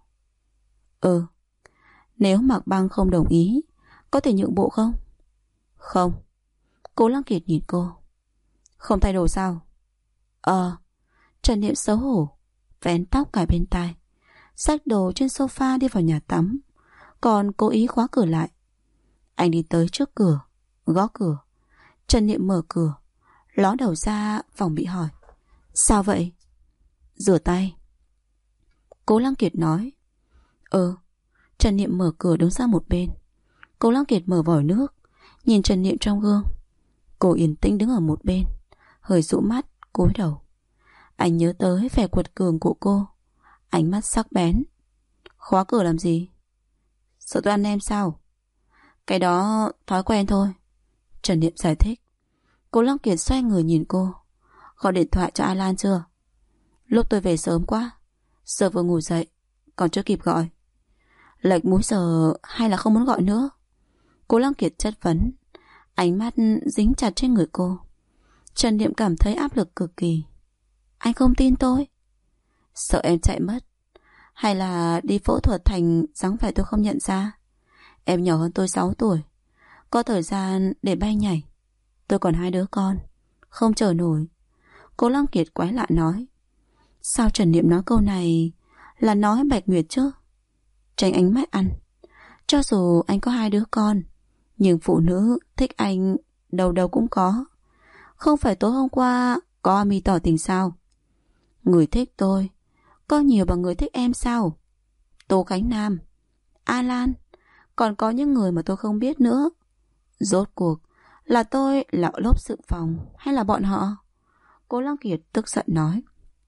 [SPEAKER 2] Nếu Mạc Băng không đồng ý, có thể nhượng bộ không? Không. Cố Lăng Kiệt nhìn cô. Không thay đồ sao? Trần Niệm xấu hổ, vén tóc cài bên tai, xách đồ trên sofa đi vào nhà tắm, còn cố ý khóa cửa lại. Anh đi tới trước cửa, gõ cửa. Trần Niệm mở cửa, ló đầu ra phòng bị hỏi. Sao vậy? Rửa tay. Cố Lăng Kiệt nói. Trần Niệm mở cửa đứng sang một bên. Cố Lăng Kiệt mở vòi nước, nhìn Trần Niệm trong gương. Cô yên tĩnh đứng ở một bên, hơi dụ mắt, cúi đầu. Anh nhớ tới vẻ quật cường của cô, ánh mắt sắc bén. Khóa cửa làm gì? Sợ tôi ăn em sao? Cái đó thói quen thôi, Trần Niệm giải thích. Cố Lăng Kiệt xoay người nhìn cô. Gọi điện thoại cho Alan chưa? Lúc tôi về sớm quá, giờ vừa ngủ dậy, còn chưa kịp gọi. Lệch múi giờ hay là không muốn gọi nữa? Cố Lăng Kiệt chất vấn, ánh mắt dính chặt trên người cô. Trần Niệm cảm thấy áp lực cực kỳ. Anh không tin tôi? Sợ em chạy mất, hay là đi phẫu thuật thành dáng vẻ tôi không nhận ra? Em nhỏ hơn tôi 6 tuổi, có thời gian để bay nhảy. Tôi còn 2 đứa con, không chờ nổi. Cố Lăng Kiệt quái lạ nói. Sao Trần Niệm nói câu này là nói Bạch Nguyệt chứ? Tránh ánh mắt ăn. Cho dù anh có 2 đứa con, nhưng phụ nữ thích anh đầu đầu cũng có. Không phải tối hôm qua có mi tỏ tình sao? Người thích tôi có nhiều bằng người thích em sao? Tô Khánh Nam, Alan, còn có những người mà tôi không biết nữa. Rốt cuộc là tôi là lốp dự phòng hay là bọn họ? Cố Lăng Kiệt tức giận nói.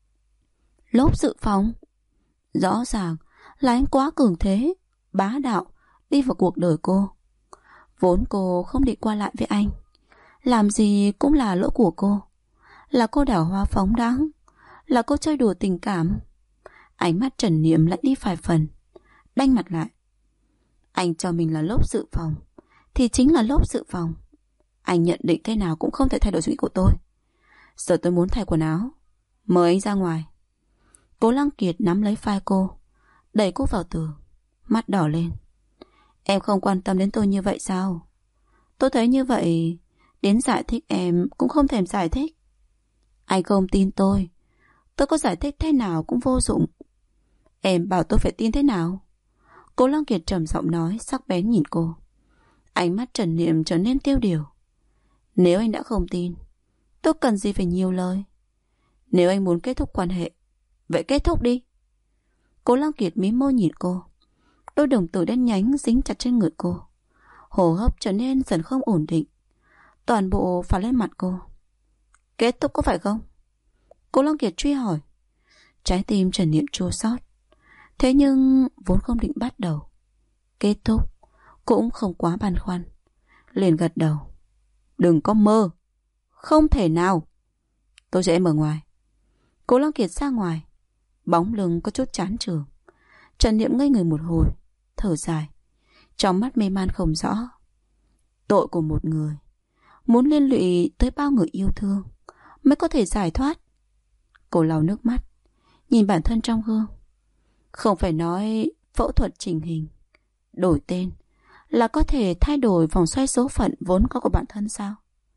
[SPEAKER 2] Lốp dự phòng? Rõ ràng là anh quá cường thế, bá đạo đi vào cuộc đời cô. Vốn cô không định qua lại với anh, làm gì cũng là lỗi của cô. Là cô đào hoa phóng đãng, là cô chơi đùa tình cảm. Ánh mắt Trần Niệm lại đi vài phần, đanh mặt lại. Anh cho mình là lốp dự phòng thì chính là lốp dự phòng. Anh nhận định thế nào cũng không thể thay đổi suy nghĩ của tôi. Giờ tôi muốn thay quần áo, mời anh ra ngoài. Cố Lăng Kiệt nắm lấy vai cô, đẩy cô vào tường, mắt đỏ lên. Em không quan tâm đến tôi như vậy sao? Tôi thấy như vậy, đến giải thích em cũng không thèm giải thích. Anh không tin tôi có giải thích thế nào cũng vô dụng. Em bảo tôi phải tin thế nào? Cố Lăng Kiệt trầm giọng nói, sắc bén nhìn cô. Ánh mắt Trần Niệm trở nên tiêu điều. Nếu anh đã không tin, tôi cần gì phải nhiều lời. Nếu anh muốn kết thúc quan hệ, vậy kết thúc đi. Cố Lăng Kiệt mím môi nhìn cô. Đôi đồng tử đen nhánh dính chặt trên người cô. Hô hấp trở nên dần không ổn định. Toàn bộ phả lên mặt cô. Kết thúc có phải không? Cố Lăng Kiệt truy hỏi. Trái tim Trần Niệm chua xót. Thế nhưng vốn không định bắt đầu. Kết thúc cũng không quá băn khoăn, liền gật đầu. Đừng có mơ. Không thể nào. Tôi sẽ em ở ngoài. Cố Lăng Kiệt ra ngoài. Bóng lưng có chút chán chường. Trần Niệm ngây người một hồi, thở dài, trong mắt mê man không rõ. Tội của một người muốn liên lụy tới bao người yêu thương mới có thể giải thoát. Cô lau nước mắt, nhìn bản thân trong gương. Không phải nói phẫu thuật chỉnh hình, đổi tên là có thể thay đổi vòng xoay số phận vốn có của bản thân sao?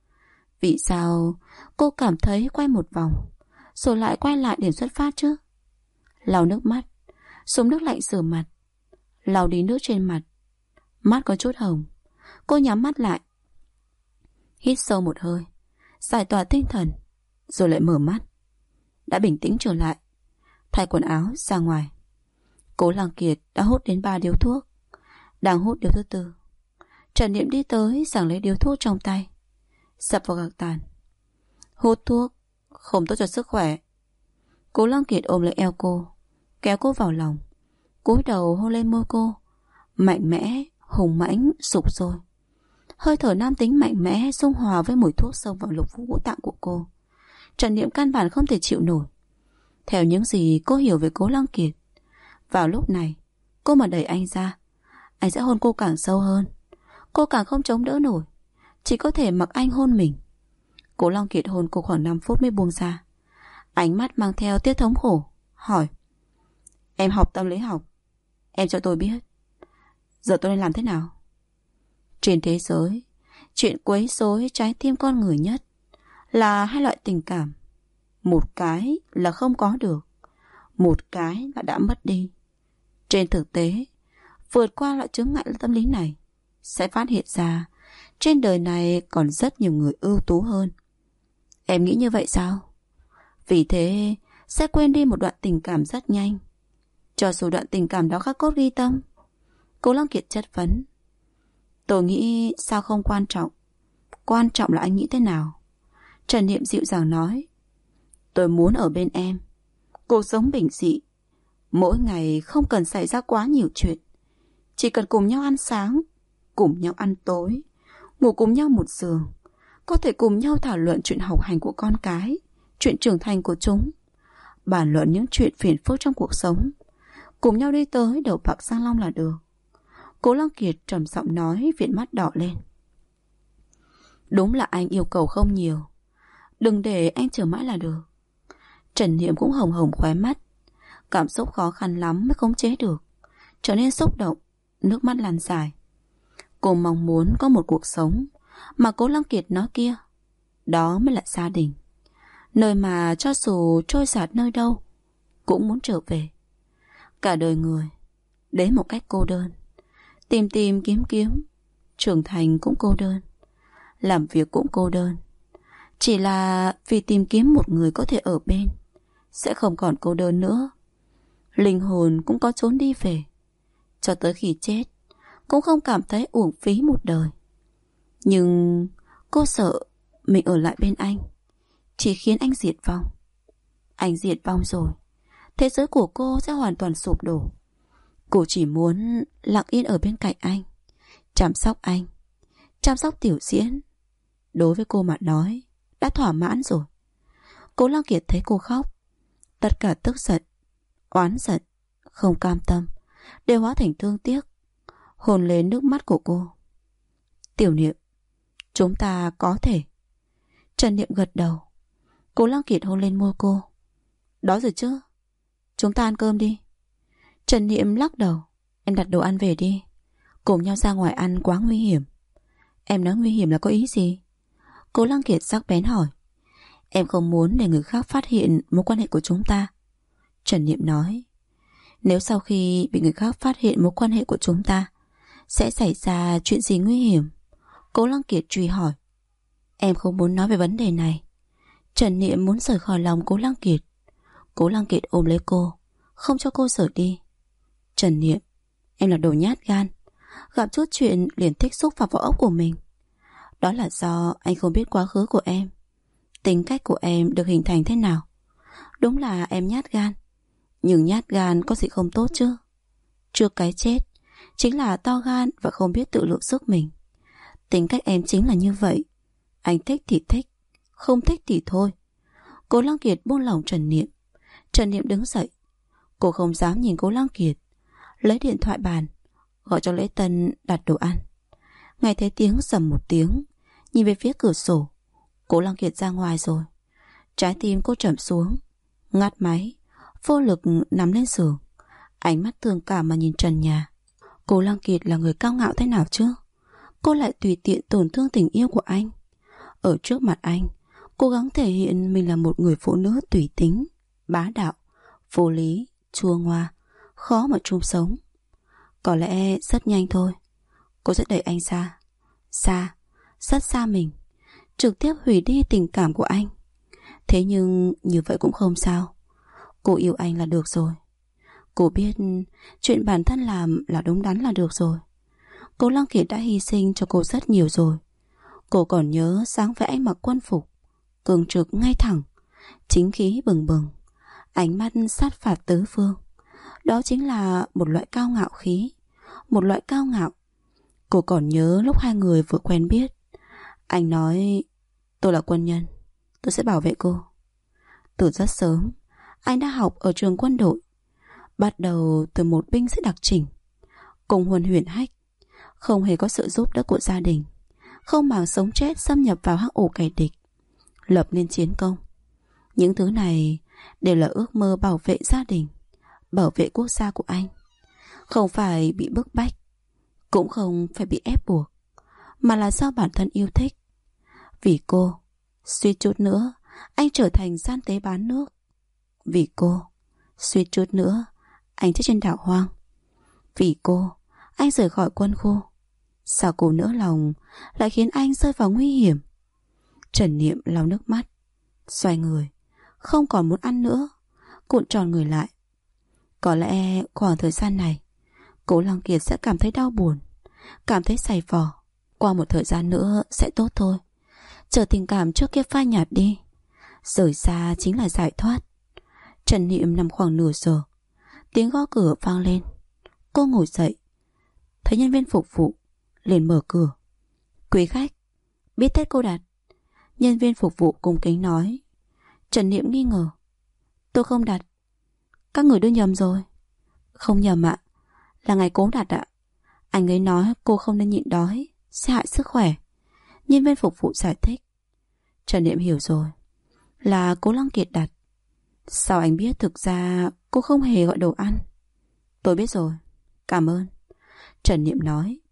[SPEAKER 2] Vì sao cô cảm thấy quay một vòng rồi lại quay lại điểm xuất phát chứ? Lau nước mắt, dùng nước lạnh rửa mặt, lau đi nước trên mặt. Mắt có chút hồng. Cô nhắm mắt lại, hít sâu một hơi, giải tỏa tinh thần, rồi lại mở mắt. Đã bình tĩnh trở lại, thay quần áo ra ngoài. Cố Lăng Kiệt đã hút đến 3 điếu thuốc. Đang hút điếu thứ 4, Trần Niệm đi tới giằng lấy điếu thuốc trong tay, sập vào gạc tàn. Hút thuốc không tốt cho sức khỏe. Cố Lăng Kiệt ôm lấy eo cô, kéo cô vào lòng, cúi đầu hôn lên môi cô, mạnh mẽ, hùng mãnh, sục sôi. Hơi thở nam tính mạnh mẽ xung hòa với mùi thuốc xông vào lục phủ ngũ tạng của cô. Trần Niệm căn bản không thể chịu nổi. Theo những gì cô hiểu về Cố Lăng Kiệt, vào lúc này cô mà đẩy anh ra, anh sẽ hôn cô càng sâu hơn. Cô càng không chống đỡ nổi, chỉ có thể mặc anh hôn mình. Cố Lăng Kiệt hôn cô khoảng 5 phút mới buông ra. Ánh mắt mang theo tia thống khổ, hỏi. Em học tâm lý học, em cho tôi biết, giờ tôi nên làm thế nào? Trên thế giới, chuyện quấy rối trái tim con người nhất là 2 loại tình cảm. Một cái là không có được, một cái là đã mất đi. Trên thực tế, vượt qua loại chướng ngại tâm lý này, sẽ phát hiện ra trên đời này còn rất nhiều người ưu tú hơn. Em nghĩ như vậy sao? Vì thế sẽ quên đi một đoạn tình cảm rất nhanh, cho dù đoạn tình cảm đó khắc cốt ghi tâm. Cố Lăng Kiệt chất vấn. Tôi nghĩ sao không quan trọng, quan trọng là anh nghĩ thế nào. Trần Niệm dịu dàng nói. Tôi muốn ở bên em, cuộc sống bình dị, mỗi ngày không cần xảy ra quá nhiều chuyện, chỉ cần cùng nhau ăn sáng, cùng nhau ăn tối, ngủ cùng nhau một giường, có thể cùng nhau thảo luận chuyện học hành của con cái, chuyện trưởng thành của chúng, bàn luận những chuyện phiền phức trong cuộc sống, cùng nhau đi tới đầu bạc Giang Long là được. Cố Lăng Kiệt trầm giọng nói, viền mắt đỏ lên. Đúng là anh yêu cầu không nhiều, đừng để anh chờ mãi là được. Trần Niệm cũng hồng hồng khóe mắt, cảm xúc khó khăn lắm mới khống chế được, trở nên xúc động, nước mắt lăn dài. Cô mong muốn có một cuộc sống mà Cố Lăng Kiệt nói kia, đó mới là gia đình. Nơi mà cho dù trôi giạt nơi đâu cũng muốn trở về. Cả đời người đến một cách cô đơn. Tìm tìm kiếm kiếm, trưởng thành cũng cô đơn, làm việc cũng cô đơn. Chỉ là vì tìm kiếm một người có thể ở bên, sẽ không còn cô đơn nữa. Linh hồn cũng có trốn đi về, cho tới khi chết cũng không cảm thấy uổng phí một đời. Nhưng cô sợ mình ở lại bên anh chỉ khiến anh diệt vong. Anh diệt vong rồi, thế giới của cô sẽ hoàn toàn sụp đổ. Cô chỉ muốn lặng yên ở bên cạnh anh, chăm sóc anh, chăm sóc Tiểu Diễn. Đối với cô mà nói, đã thỏa mãn rồi. Cố Lăng Kiệt thấy cô khóc, tất cả tức giận, oán giận, không cam tâm đều hóa thành thương tiếc, hôn lên nước mắt của cô. Tiểu Niệm, chúng ta có thể. Trần Niệm gật đầu. Cố Lăng Kiệt hôn lên môi cô. Đói rồi chứ? Chúng ta ăn cơm đi. Trần Niệm lắc đầu. Em đặt đồ ăn về đi. Cùng nhau ra ngoài ăn quá nguy hiểm. Em nói nguy hiểm là có ý gì? Cố Lăng Kiệt sắc bén hỏi. Em không muốn để người khác phát hiện mối quan hệ của chúng ta. Trần Niệm nói. Nếu sau khi bị người khác phát hiện mối quan hệ của chúng ta, sẽ xảy ra chuyện gì nguy hiểm? Cố Lăng Kiệt truy hỏi. Em không muốn nói về vấn đề này. Trần Niệm muốn rời khỏi lòng Cố Lăng Kiệt. Cố Lăng Kiệt ôm lấy cô, không cho cô rời đi. Trần Niệm, em là đồ nhát gan, gặp chút chuyện liền thích xúc vào vỏ ốc của mình. Đó là do anh không biết quá khứ của em, tính cách của em được hình thành thế nào. Đúng là em nhát gan, nhưng nhát gan có gì không tốt chứ? Trước cái chết chính là to gan và không biết tự lượng sức mình. Tính cách em chính là như vậy. Anh thích thì thích, không thích thì thôi. Cố Lăng Kiệt buông lỏng Trần Niệm. Trần Niệm đứng dậy. Cô không dám nhìn Cố Lăng Kiệt, lấy điện thoại bàn, gọi cho Lễ Tân đặt đồ ăn. Nghe thấy tiếng rầm một tiếng, nhìn về phía cửa sổ. Cố Lăng Kiệt ra ngoài rồi. Trái tim cô trầm xuống, ngắt máy, vô lực nằm lên giường, ánh mắt thương cảm mà nhìn trần nhà. Cố Lăng Kiệt là người cao ngạo thế nào chứ? Cô lại tùy tiện tổn thương tình yêu của anh. Ở trước mặt anh, cố gắng thể hiện mình là một người phụ nữ tùy tính, bá đạo, vô lý, chua ngoa, khó mà chung sống. Có lẽ rất nhanh thôi, cô sẽ đẩy anh xa, xa, rất xa mình, trực tiếp hủy đi tình cảm của anh. Thế nhưng như vậy cũng không sao. Cô yêu anh là được rồi. Cô biết chuyện bản thân làm là đúng đắn là được rồi. Cố Lăng Kiệt đã hy sinh cho cô rất nhiều rồi. Cô còn nhớ dáng vẻ anh mặc quân phục, cường trực ngay thẳng, chính khí bừng bừng, ánh mắt sát phạt tứ phương. Đó chính là một loại cao ngạo khí, một loại cao ngạo. Cô còn nhớ lúc hai người vừa quen biết, anh nói tôi là quân nhân, tôi sẽ bảo vệ cô. Từ rất sớm, anh đã học ở trường quân đội, bắt đầu từ một binh sĩ đặc chỉnh, cùng huấn huyền hách, không hề có sự giúp đỡ của gia đình, không màng sống chết xâm nhập vào hang ổ kẻ địch, lập nên chiến công. Những thứ này đều là ước mơ bảo vệ gia đình, bảo vệ quốc gia của anh. Không phải bị bức bách, cũng không phải bị ép buộc, mà là do bản thân yêu thích. Vì cô, suýt chút nữa anh trở thành gian tế bán nước. Vì cô, suýt chút nữa anh chết trên đảo hoang. Vì cô, anh rời khỏi quân khu. Sao cô nỡ lòng lại khiến anh rơi vào nguy hiểm? Trần Niệm lau nước mắt, xoay người, không còn muốn ăn nữa, cuộn tròn người lại. Có lẽ khoảng thời gian này Cố Lăng Kiệt sẽ cảm thấy đau buồn, cảm thấy dày vò. Qua một thời gian nữa sẽ tốt thôi. Chờ tình cảm trước kia phai nhạt đi, rời xa chính là giải thoát. Trần Niệm nằm khoảng nửa giờ, tiếng gõ cửa vang lên. Cô ngồi dậy, thấy nhân viên phục vụ, liền mở cửa. Quý khách, biết Tết cô đặt. Nhân viên phục vụ cung kính nói. Trần Niệm nghi ngờ. Tôi không đặt. Các người đưa nhầm rồi. Không nhầm ạ, là ngày Cố đặt ạ. Anh ấy nói cô không nên nhịn đói, sẽ hại sức khỏe. Nhân viên phục vụ giải thích. Trần Niệm hiểu rồi, là Cố Lăng Kiệt đặt. Sao anh biết thực ra cô không hề gọi đồ ăn? Tôi biết rồi, cảm ơn. Trần Niệm nói.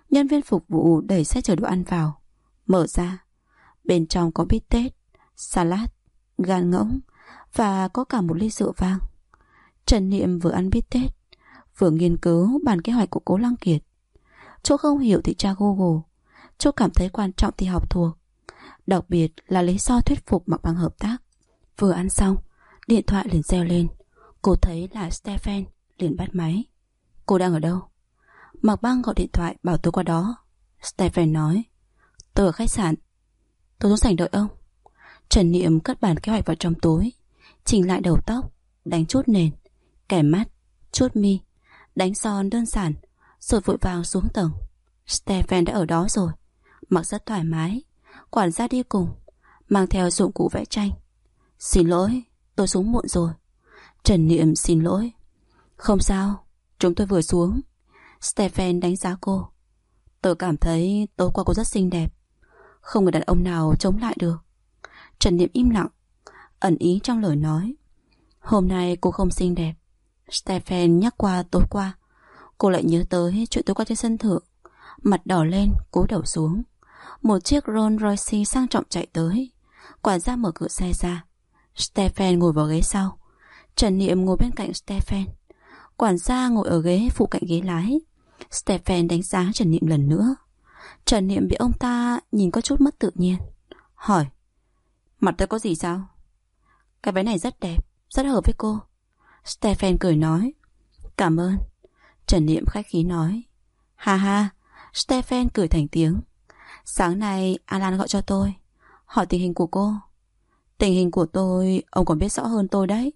[SPEAKER 2] Nhân viên phục vụ đẩy xe chở đồ ăn vào. Mở ra, bên trong có bít tết, salad, gan ngỗng và có cả một ly rượu vang. Trần Niệm vừa ăn bít tết, vừa nghiên cứu bản kế hoạch của Cố Lăng Kiệt. Chỗ không hiểu thì tra Google, chỗ cảm thấy quan trọng thì học thuộc. Đặc biệt là lý do thuyết phục Mạc Băng hợp tác. Vừa ăn xong, điện thoại liền reo lên. Cô thấy là Stephen, liền bắt máy. Cô đang ở đâu? Mạc Băng gọi điện thoại bảo tôi qua đó. Stephen nói, tôi ở khách sạn. Tôi xuống sảnh đợi ông. Trần Niệm cất bản kế hoạch vào trong túi, chỉnh lại đầu tóc, đánh chút nền, kẻ mắt, chút mi, đánh son đơn giản, rồi vội vàng xuống tầng. Stephen đã ở đó rồi, mặc rất thoải mái. Quản gia đi cùng, mang theo dụng cụ vẽ tranh. Xin lỗi, tôi xuống muộn rồi. Trần Niệm xin lỗi. Không sao, chúng tôi vừa xuống. Stephen đánh giá cô. Tôi cảm thấy tối qua cô rất xinh đẹp, không người đàn ông nào chống lại được. Trần Niệm im lặng, ẩn ý trong lời nói. Hôm nay cô không xinh đẹp. Stephen nhắc qua tối qua. Cô lại nhớ tới chuyện tối qua trên sân thượng, mặt đỏ lên, cúi đầu xuống. Một chiếc Rolls Royce sang trọng chạy tới. Quản gia mở cửa xe ra. Stephen ngồi vào ghế sau, Trần Niệm ngồi bên cạnh Stephen. Quản gia ngồi ở ghế phụ cạnh ghế lái. Stephen đánh giá Trần Niệm lần nữa. Trần Niệm bị ông ta nhìn có chút mất tự nhiên, hỏi, mặt tôi có gì sao? Cái váy này rất đẹp, rất hợp với cô. Stephen cười nói, cảm ơn. Trần Niệm khách khí nói, ha ha. Stephen cười thành tiếng. Sáng nay Alan gọi cho tôi, hỏi tình hình của cô. Tình hình của tôi ông còn biết rõ hơn tôi đấy.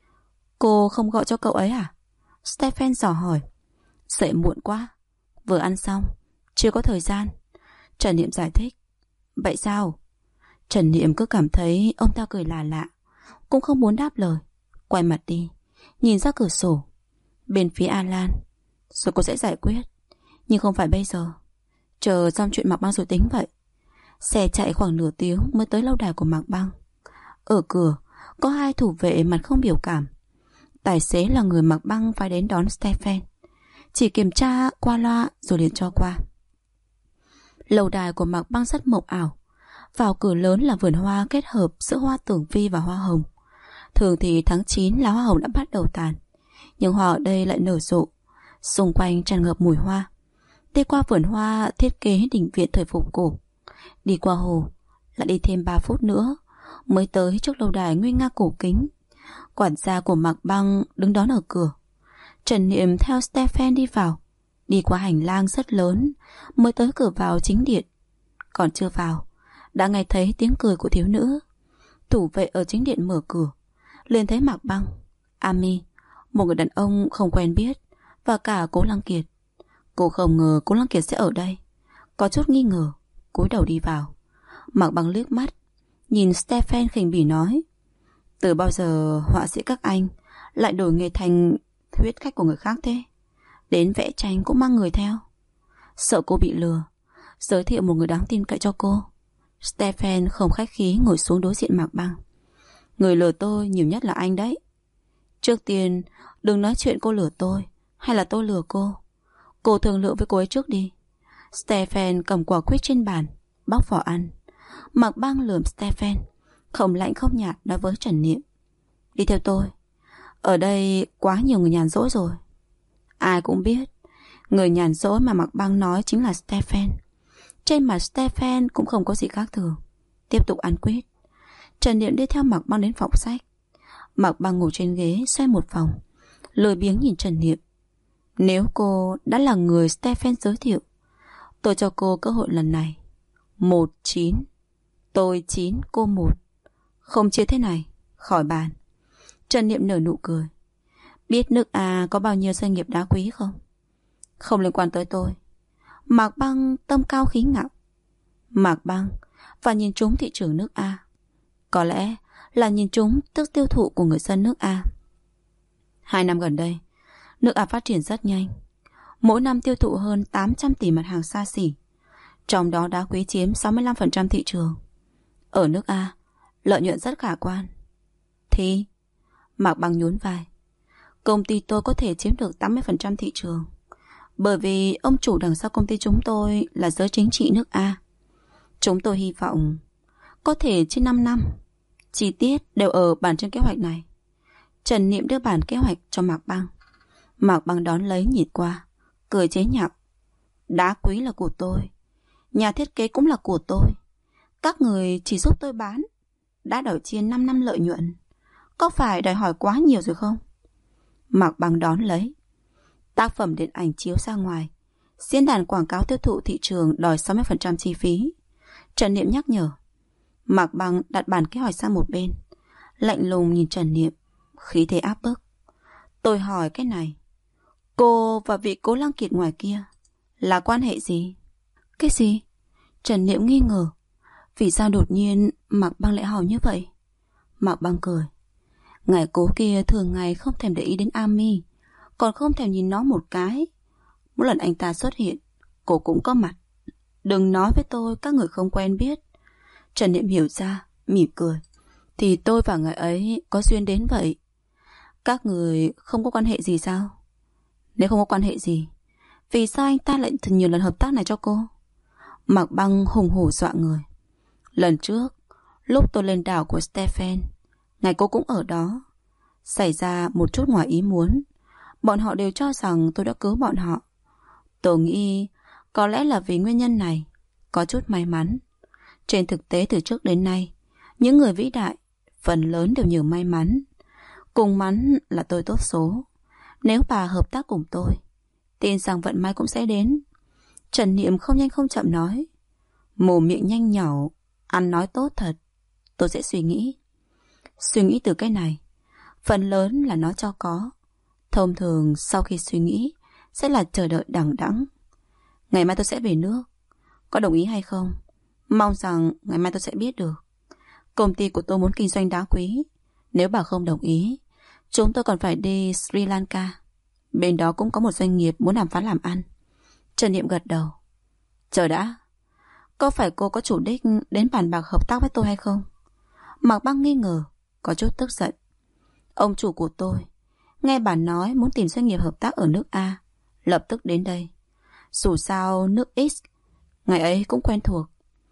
[SPEAKER 2] Cô không gọi cho cậu ấy à? Stephen dò hỏi. Dậy muộn quá, vừa ăn xong, chưa có thời gian. Trần Niệm giải thích. Vậy sao? Trần Niệm cứ cảm thấy ông ta cười lạ lạ, cũng không muốn đáp lời. Quay mặt đi, nhìn ra cửa sổ. Bên phía Alan, rồi cô sẽ giải quyết, nhưng không phải bây giờ. Chờ xong chuyện Mạc Băng rồi tính vậy. Xe chạy khoảng nửa tiếng mới tới lâu đài của Mạc Băng. Ở cửa có hai thủ vệ mặt không biểu cảm. Tài xế là người Mạc Băng phải đến đón Stephen, chỉ kiểm tra qua loa rồi liền cho qua. Lâu đài của Mạc Băng rất mộng ảo. Vào cửa lớn là vườn hoa kết hợp giữa hoa tưởng vi và hoa hồng. Thường thì tháng 9 là hoa hồng đã bắt đầu tàn, nhưng hoa ở đây lại nở rộ, xung quanh tràn ngập mùi hoa. Đi qua vườn hoa thiết kế đình viện thời phục cổ, đi qua hồ, lại đi thêm 3 phút nữa mới tới trước lâu đài nguy nga cổ kính. Quản gia của Mạc Băng đứng đón ở cửa. Trần Niệm theo Stephen đi vào, đi qua hành lang rất lớn mới tới cửa vào chính điện. Còn chưa vào, đã nghe thấy tiếng cười của thiếu nữ. Thủ vệ ở chính điện mở cửa, liền thấy Mạc Băng, Ami, một người đàn ông không quen biết, và cả Cố Lăng Kiệt. Cô không ngờ Cố Lăng Kiệt sẽ ở đây, có chút nghi ngờ, cúi đầu đi vào. Mạc Băng liếc mắt, nhìn Stephen khinh bỉ nói, từ bao giờ họa sĩ các anh lại đổi nghề thành thuyết khách của người khác thế? Đến vẽ tranh cũng mang người theo. Sợ cô bị lừa, giới thiệu một người đáng tin cậy cho cô. Stephen không khách khí ngồi xuống đối diện Mạc Băng. Người lừa tôi nhiều nhất là anh đấy. Trước tiên đừng nói chuyện cô lừa tôi hay là tôi lừa cô. Cô thương lượng với cô ấy trước đi. Stephen cầm quả quýt trên bàn, bóc vỏ ăn. Mạc Băng lườm Stephen, không lạnh không nhạt nói với Trần Niệm, đi theo tôi. Ở đây quá nhiều người nhàn rỗi rồi. Ai cũng biết người nhàn rỗi mà Mạc Băng nói chính là Stephen. Trên mặt Stephen cũng không có gì khác thường, tiếp tục ăn quýt. Trần Niệm đi theo Mạc Băng đến phòng sách. Mạc Băng ngồi trên ghế xoay một vòng, lười biếng nhìn Trần Niệm. Nếu cô đã là người Stephen giới thiệu, tôi cho cô cơ hội lần này. 1-9, tôi 9, cô 1. Không chia thế này, khỏi bàn. Trần Niệm nở nụ cười. Biết nước A có bao nhiêu doanh nghiệp đá quý không? Không liên quan tới tôi. Mạc Băng tâm cao khí ngạo. Mạc Băng và nhìn trúng thị trường nước A, có lẽ là nhìn trúng sức tiêu thụ của người dân nước A. 2 năm gần đây, nước A phát triển rất nhanh. Mỗi năm tiêu thụ hơn 800 tỷ mặt hàng xa xỉ, trong đó đá quý chiếm 65% thị trường. Ở nước A, lợi nhuận rất khả quan. Thì Mạc Băng nhún vai. Công ty tôi có thể chiếm được 80% thị trường. Bởi vì ông chủ đằng sau công ty chúng tôi là giới chính trị nước A. Chúng tôi hy vọng có thể trên 5 năm. Chi tiết đều ở bản trên kế hoạch này. Trần Niệm đưa bản kế hoạch cho Mạc Băng. Mạc Băng đón lấy nhìn qua, cười chế nhạo. Đá quý là của tôi, nhà thiết kế cũng là của tôi. Các người chỉ giúp tôi bán, đã đòi chia 5 năm lợi nhuận. Có phải đòi hỏi quá nhiều rồi không? Mạc Băng đón lấy. Tác phẩm điện ảnh chiếu ra ngoài, diễn đàn quảng cáo tiêu thụ thị trường đòi 60% chi phí. Trần Niệm nhắc nhở. Mạc Băng đặt bản kế hoạch sang một bên, lạnh lùng nhìn Trần Niệm, khí thế áp bức. Tôi hỏi cái này, cô và vị Cố Lăng Kiệt ngoài kia là quan hệ gì? Cái gì? Trần Niệm nghi ngờ. Vì sao đột nhiên Mạc Băng lại hỏi như vậy? Mạc Băng cười. Ngài Cố kia thường ngày không thèm để ý đến Ami, còn không thèm nhìn nó một cái. Mỗi lần anh ta xuất hiện, cô cũng có mặt. Đừng nói với tôi các người không quen biết. Trần Niệm hiểu ra, mỉm cười. Thì tôi và người ấy có duyên đến vậy. Các người không có quan hệ gì sao? Nếu không có quan hệ gì, vì sao anh ta lại thật nhiều lần hợp tác này cho cô? Mạc Băng hùng hổ dọa người. Lần trước, lúc tôi lên đảo của Stephen, ngài cô cũng ở đó. Xảy ra một chút ngoài ý muốn. Bọn họ đều cho rằng tôi đã cứu bọn họ. Tôi nghĩ có lẽ là vì nguyên nhân này, có chút may mắn. Trên thực tế từ trước đến nay, những người vĩ đại phần lớn đều nhờ may mắn. Cùng mắn là tôi tốt số. Nếu bà hợp tác cùng tôi, tin rằng vận may cũng sẽ đến. Trần Niệm không nhanh không chậm nói. Mồm miệng nhanh nhỏ, ăn nói tốt thật. Tôi sẽ suy nghĩ. Suy nghĩ từ cái này, phần lớn là nó cho có. Thông thường sau khi suy nghĩ sẽ là chờ đợi đằng đẵng. Ngày mai tôi sẽ về nước. Có đồng ý hay không? Mong rằng ngày mai tôi sẽ biết được. Công ty của tôi muốn kinh doanh đá quý. Nếu bà không đồng ý, chúng tôi còn phải đi Sri Lanka. Bên đó cũng có một doanh nghiệp muốn đàm phán làm ăn. Trần Niệm gật đầu. Chờ đã, có phải cô có chủ đích đến bàn bạc hợp tác với tôi hay không? Mạc Băng nghi ngờ, có chút tức giận. Ông chủ của tôi nghe bà nói muốn tìm doanh nghiệp hợp tác ở nước A, lập tức đến đây. Dù sao nước X ngài ấy cũng quen thuộc,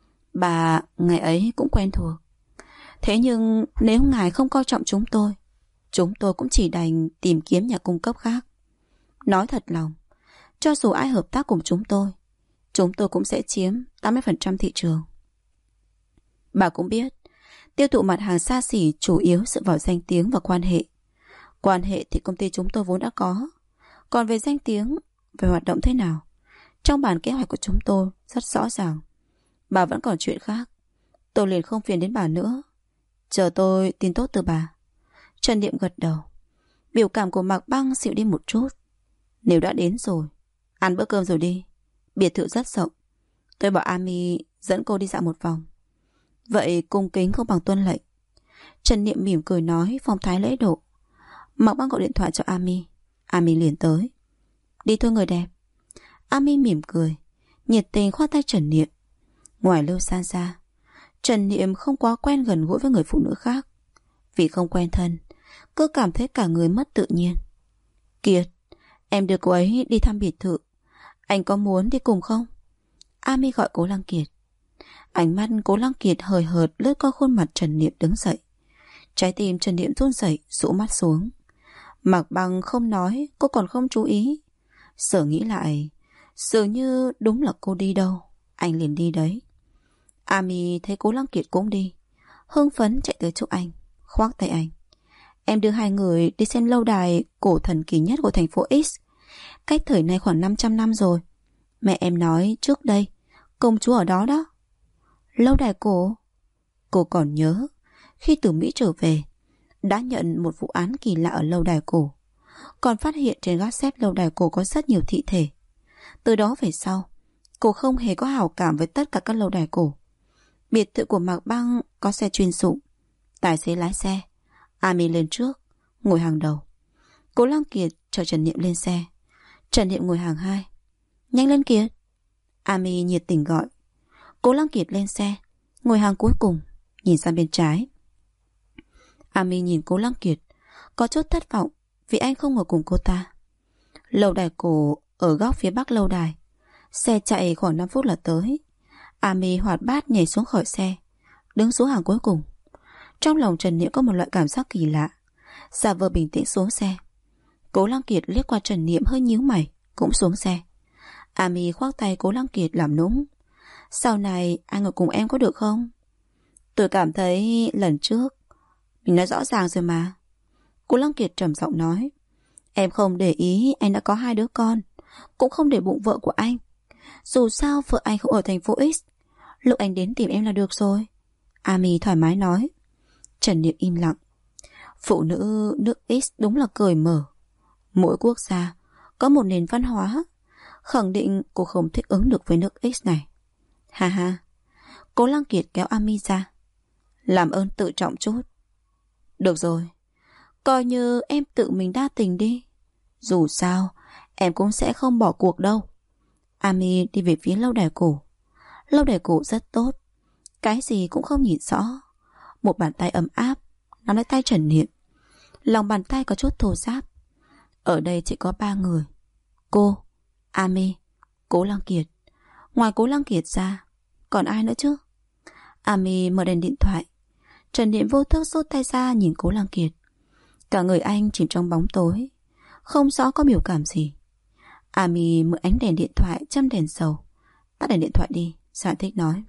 [SPEAKER 2] bà ngài ấy cũng quen thuộc. Thế nhưng nếu ngài không coi trọng chúng tôi cũng chỉ đành tìm kiếm nhà cung cấp khác. Nói thật lòng, cho dù ai hợp tác cùng chúng tôi cũng sẽ chiếm 80% thị trường. Bà cũng biết, tiêu thụ mặt hàng xa xỉ chủ yếu dựa vào danh tiếng và quan hệ. Quan hệ thì công ty chúng tôi vốn đã có. Còn về danh tiếng, về hoạt động thế nào, trong bản kế hoạch của chúng tôi rất rõ ràng. Bà vẫn còn chuyện khác, tôi liền không phiền đến bà nữa. Chờ tôi tin tốt từ bà. Trần Niệm gật đầu. Biểu cảm của Mạc Băng dịu đi một chút. Nếu đã đến rồi, ăn bữa cơm rồi đi. Biệt thự rất rộng. Tôi bảo Ami dẫn cô đi dạo một vòng. Vậy cung kính không bằng tuân lệnh. Trần Niệm mỉm cười nói phong thái lễ độ. Mạc Băng gọi điện thoại cho Ami. Ami liền tới. Đi thôi người đẹp. Ami mỉm cười, nhiệt tình khoác tay Trần Niệm. Ngoài Lưu San ra, Trần Niệm không quá quen gần gũi với người phụ nữ khác. Vì không quen thân, cứ cảm thấy cả người mất tự nhiên. Kiệt, em đưa cô ấy đi thăm biệt thự. Anh có muốn đi cùng không? Ami gọi Cố Lăng Kiệt. Ánh mắt Cố Lăng Kiệt hời hợt lướt qua khuôn mặt Trần Niệm đứng dậy. Trái tim Trần Niệm run rẩy, rũ mắt xuống. Mạc Băng không nói, cô còn không chú ý. Sở nghĩ lại, dường như đúng là cô đi đâu, anh liền đi đấy. Ami thấy Cố Lăng Kiệt cũng đi, hưng phấn chạy tới chỗ anh, khoác tay anh. Em đưa hai người đi xem lâu đài cổ thần kỳ nhất của thành phố X. Cách thời nay khoảng 500 năm rồi. Mẹ em nói trước đây công chúa ở đó đó. Lâu đài cổ? Cô còn nhớ khi từ Mỹ trở về đã nhận một vụ án kỳ lạ ở lâu đài cổ, còn phát hiện trên gác xếp lâu đài cổ có rất nhiều thị thể. Từ đó về sau, cô không hề có hảo cảm với tất cả các lâu đài cổ. Biệt thự của Mạc Băng có xe chuyên dụng, tài xế lái xe. Ami lên trước, ngồi hàng đầu. Cố Lăng Kiệt chở Trần Niệm lên xe. Trần Niệm ngồi hàng hai. Nhanh lên Kiệt. Ami nhiệt tình gọi. Cố Lăng Kiệt lên xe, ngồi hàng cuối cùng, nhìn sang bên trái. Ami nhìn Cố Lăng Kiệt, có chút thất vọng vì anh không ngồi cùng cô ta. Lâu đài cổ ở góc phía bắc lâu đài. Xe chạy khoảng 5 phút là tới. Ami hoạt bát nhảy xuống khỏi xe, đứng xuống hàng cuối cùng. Trong lòng Trần Niệm có một loại cảm giác kỳ lạ, giả vờ bình tĩnh xuống xe. Cố Lăng Kiệt liếc qua Trần Niệm hơi nhíu mày, cũng xuống xe. Ami khoác tay Cố Lăng Kiệt làm nũng. Sau này anh ngồi cùng em có được không? Tôi cảm thấy lần trước mình nói rõ ràng rồi mà. Cố Lăng Kiệt trầm giọng nói. Em không để ý anh đã có 2 đứa con, cũng không để bụng vợ của anh. Dù sao vợ anh không ở thành phố X, lúc anh đến tìm em là được rồi. Ami thoải mái nói. Trần Niệm im lặng. Phụ nữ nước X đúng là cởi mở. Mỗi quốc gia có một nền văn hóa, khẳng định cô không thích ứng được với nước X này. Ha ha. Cố Lăng Kiệt kéo Ami ra. Làm ơn tự trọng chút. Được rồi, coi như em tự mình đa tình đi. Dù sao em cũng sẽ không bỏ cuộc đâu. Ami đi về phía lâu đài cổ. Lâu đài cổ rất tốt, cái gì cũng không nhìn rõ. Một bàn tay ấm áp nắm lấy tay Trần Niệm. Lòng bàn tay có chút thô ráp. Ở đây chỉ có 3 người: cô, Ami, Cố Lăng Kiệt. Ngoài Cố Lăng Kiệt ra còn ai nữa chứ? Ami mở đèn điện thoại. Trần Niệm vô thức rút tay ra nhìn Cố Lăng Kiệt. Cả người anh chìm trong bóng tối, không rõ có biểu cảm gì. Ami mượn ánh đèn điện thoại châm đèn dầu. Tắt đèn điện thoại đi, giải thích nói.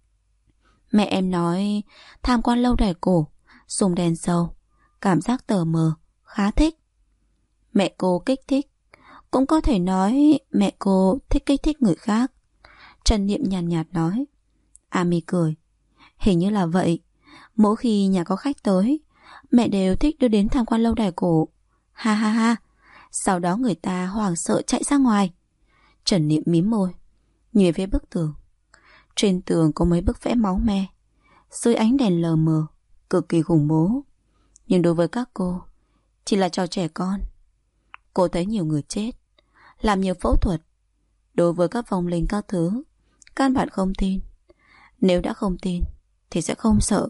[SPEAKER 2] Mẹ em nói tham quan lâu đài cổ dùng đèn dầu, cảm giác tờ mờ, khá thích. Mẹ cô kích thích. Cũng có thể nói mẹ cô thích kích thích người khác. Trần Niệm nhàn nhạt nói. Ami cười. Hình như là vậy. Mỗi khi nhà có khách tới, mẹ đều thích đưa đến tham quan lâu đài cổ. Ha ha ha. Sau đó người ta hoảng sợ chạy ra ngoài. Trần Niệm mím môi, nhìn về bức tường. Trên tường có mấy bức vẽ máu me, dưới ánh đèn lờ mờ, cực kỳ khủng bố. Nhưng đối với các cô, chỉ là trò trẻ con. Cô thấy nhiều người chết, làm nhiều phẫu thuật. Đối với các vong linh các thứ, căn bản không tin. Nếu đã không tin thì sẽ không sợ.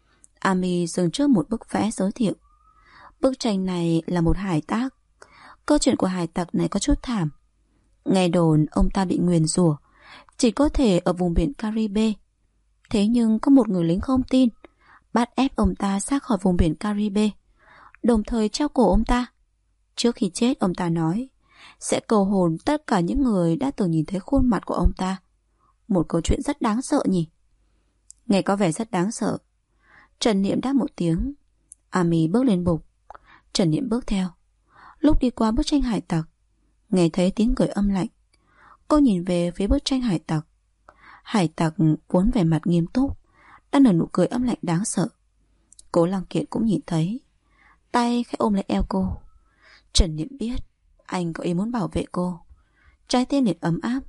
[SPEAKER 2] Ami dừng trước một bức vẽ giới thiệu. Bức tranh này là một hải tặc. Câu chuyện của hải tặc này có chút thảm. Nghe đồn ông ta bị nguyền rủa, chỉ có thể ở vùng biển Caribe. Thế nhưng có một người lính không tin, bắt ép ông ta ra khỏi vùng biển Caribe, đồng thời treo cổ ông ta. Trước khi chết ông ta nói sẽ cầu hồn tất cả những người đã từng nhìn thấy khuôn mặt của ông ta. Một câu chuyện rất đáng sợ nhỉ? Nghe có vẻ rất đáng sợ. Trần Niệm đáp một tiếng. Ami bước lên bục. Trần Niệm bước theo. Lúc đi qua bức tranh hải tặc, nghe thấy tiếng cười âm lạnh. Cô nhìn về phía bức tranh hải tặc. Hải tặc vốn vẻ mặt nghiêm túc, đang nở nụ cười âm lạnh đáng sợ. Cố Lăng Kiệt cũng nhìn thấy, tay khẽ ôm lấy eo cô. Trần Niệm biết anh có ý muốn bảo vệ cô. Trái tim liền ấm áp.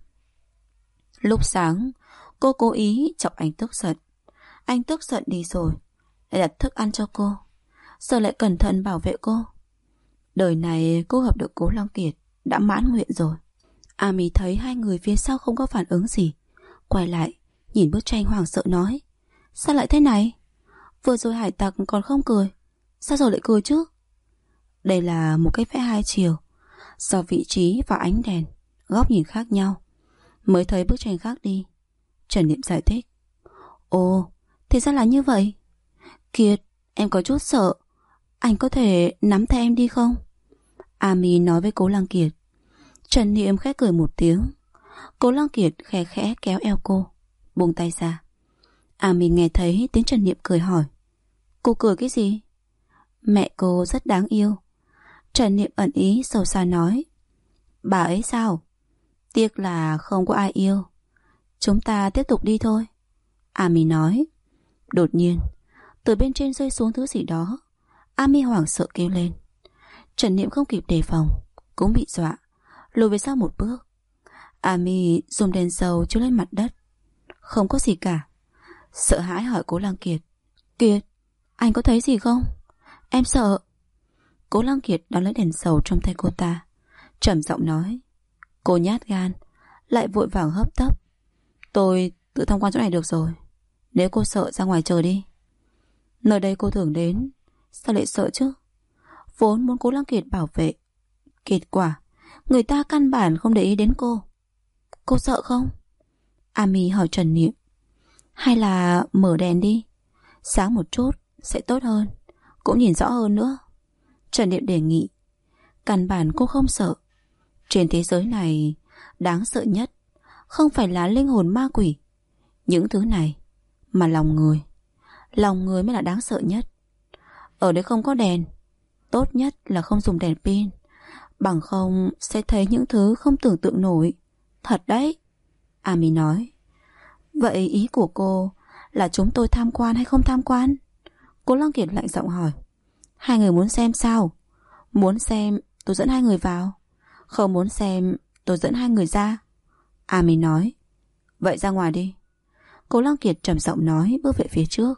[SPEAKER 2] Lúc sáng cô cố ý chọc anh tức giận. Anh tức giận đi rồi, lại đặt thức ăn cho cô, giờ lại cẩn thận bảo vệ cô. Đời này cô gặp được Cố Lăng Kiệt đã mãn nguyện rồi. Ami thấy hai người phía sau không có phản ứng gì, quay lại nhìn bức tranh hoảng sợ nói. Sao lại thế này? Vừa rồi hải tặc còn không cười, sao giờ lại cười chứ? Đây là một cái vẽ hai chiều, do vị trí và ánh đèn, góc nhìn khác nhau mới thấy bức tranh khác đi. Trần Niệm giải thích. Ồ, thì ra là như vậy. Kiệt, em có chút sợ, anh có thể nắm tay em đi không? Ami nói với Cố Lăng Kiệt. Trần Niệm khẽ cười một tiếng. Cố Lăng Kiệt khẽ khẽ kéo eo cô, buông tay ra. Ami nghe thấy tiếng Trần Niệm cười hỏi. Cô cười cái gì? Mẹ cô rất đáng yêu. Trần Niệm ẩn ý sâu xa nói. Bà ấy sao? Tiếc là không có ai yêu. Chúng ta tiếp tục đi thôi. Ami nói. Đột nhiên từ bên trên rơi xuống thứ gì đó. Ami hoảng sợ kêu lên. Trần Niệm không kịp đề phòng, cũng bị dọa, lùi về sau một bước. Ami dùng đèn dầu chiếu lên mặt đất. Không có gì cả. Sợ hãi hỏi Cố Lăng Kiệt. Kiệt, anh có thấy gì không? Em sợ. Cố Lăng Kiệt đón lấy đèn dầu trong tay cô ta, trầm giọng nói. Cô nhát gan, lại vội vàng hấp tấp. Tôi tự tham quan chỗ này được rồi. Nếu cô sợ ra ngoài chờ đi. Nơi đây cô thường đến, sao lại sợ chứ? Vốn muốn Cố Lăng Kiệt bảo vệ, kết quả Người ta căn bản không để ý đến cô. Cô sợ không? Ami hỏi Trần Niệm. Hay là mở đèn đi, sáng một chút sẽ tốt hơn, cũng nhìn rõ hơn nữa. Trần Niệm đề nghị. Căn bản cô không sợ. Trên thế giới này, đáng sợ nhất không phải là linh hồn ma quỷ, những thứ này, mà lòng người. Lòng người mới là đáng sợ nhất. Ở đây không có đèn, tốt nhất là không dùng đèn pin, bằng không sẽ thấy những thứ không tưởng tượng nổi. Thật đấy, Ami nói. Vậy ý của cô là chúng tôi tham quan hay không tham quan? Cố Lăng Kiệt lạnh giọng hỏi. Hai người muốn xem sao? Muốn xem tôi dẫn hai người vào, không muốn xem tôi dẫn hai người ra, Ami nói. Vậy ra ngoài đi, Cố Lăng Kiệt trầm giọng nói, bước về phía trước.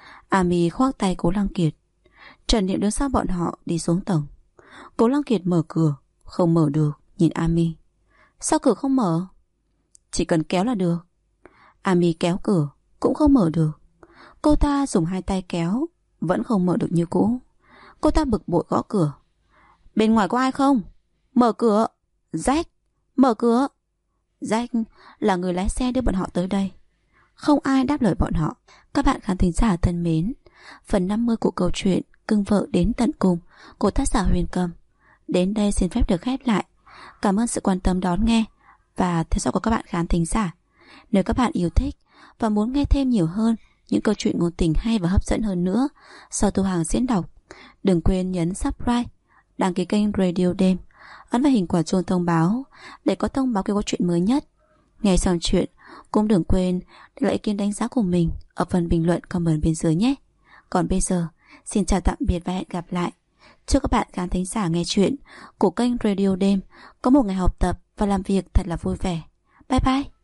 [SPEAKER 2] Ami khoác tay Cố Lăng Kiệt. Trần Niệm đứng sau bọn họ đi xuống tầng. Cố Lăng Kiệt mở cửa, không mở được, nhìn Ami. Sao cửa không mở? Chỉ cần kéo là được. Ami kéo cửa, cũng không mở được. Cô ta dùng hai tay kéo, vẫn không mở được như cũ. Cô ta bực bội gõ cửa. Bên ngoài có ai không? Mở cửa. Jack, mở cửa. Jack là người lái xe đưa bọn họ tới đây. Không ai đáp lời bọn họ. Các bạn khán thính giả thân mến, phần 50 của câu chuyện Cưng Vợ Đến Tận Cùng của tác giả Huyền Cầm đến đây xin phép được khép lại. Cảm ơn sự quan tâm đón nghe và theo dõi của các bạn khán thính giả. Nếu các bạn yêu thích và muốn nghe thêm nhiều hơn những câu chuyện ngôn tình hay và hấp dẫn hơn nữa sau Thu Hằng diễn đọc, đừng quên nhấn subscribe, đăng ký kênh Radio Đêm, ấn vào hình quả chuông thông báo để có thông báo khi có chuyện mới nhất. Nghe xong chuyện cũng đừng quên để lại ý kiến đánh giá của mình ở phần bình luận comment bên dưới nhé. Còn bây giờ, xin chào tạm biệt và hẹn gặp lại. Chúc các bạn khán thính giả nghe chuyện của kênh Radio Đêm có một ngày học tập và làm việc thật là vui vẻ. Bye bye.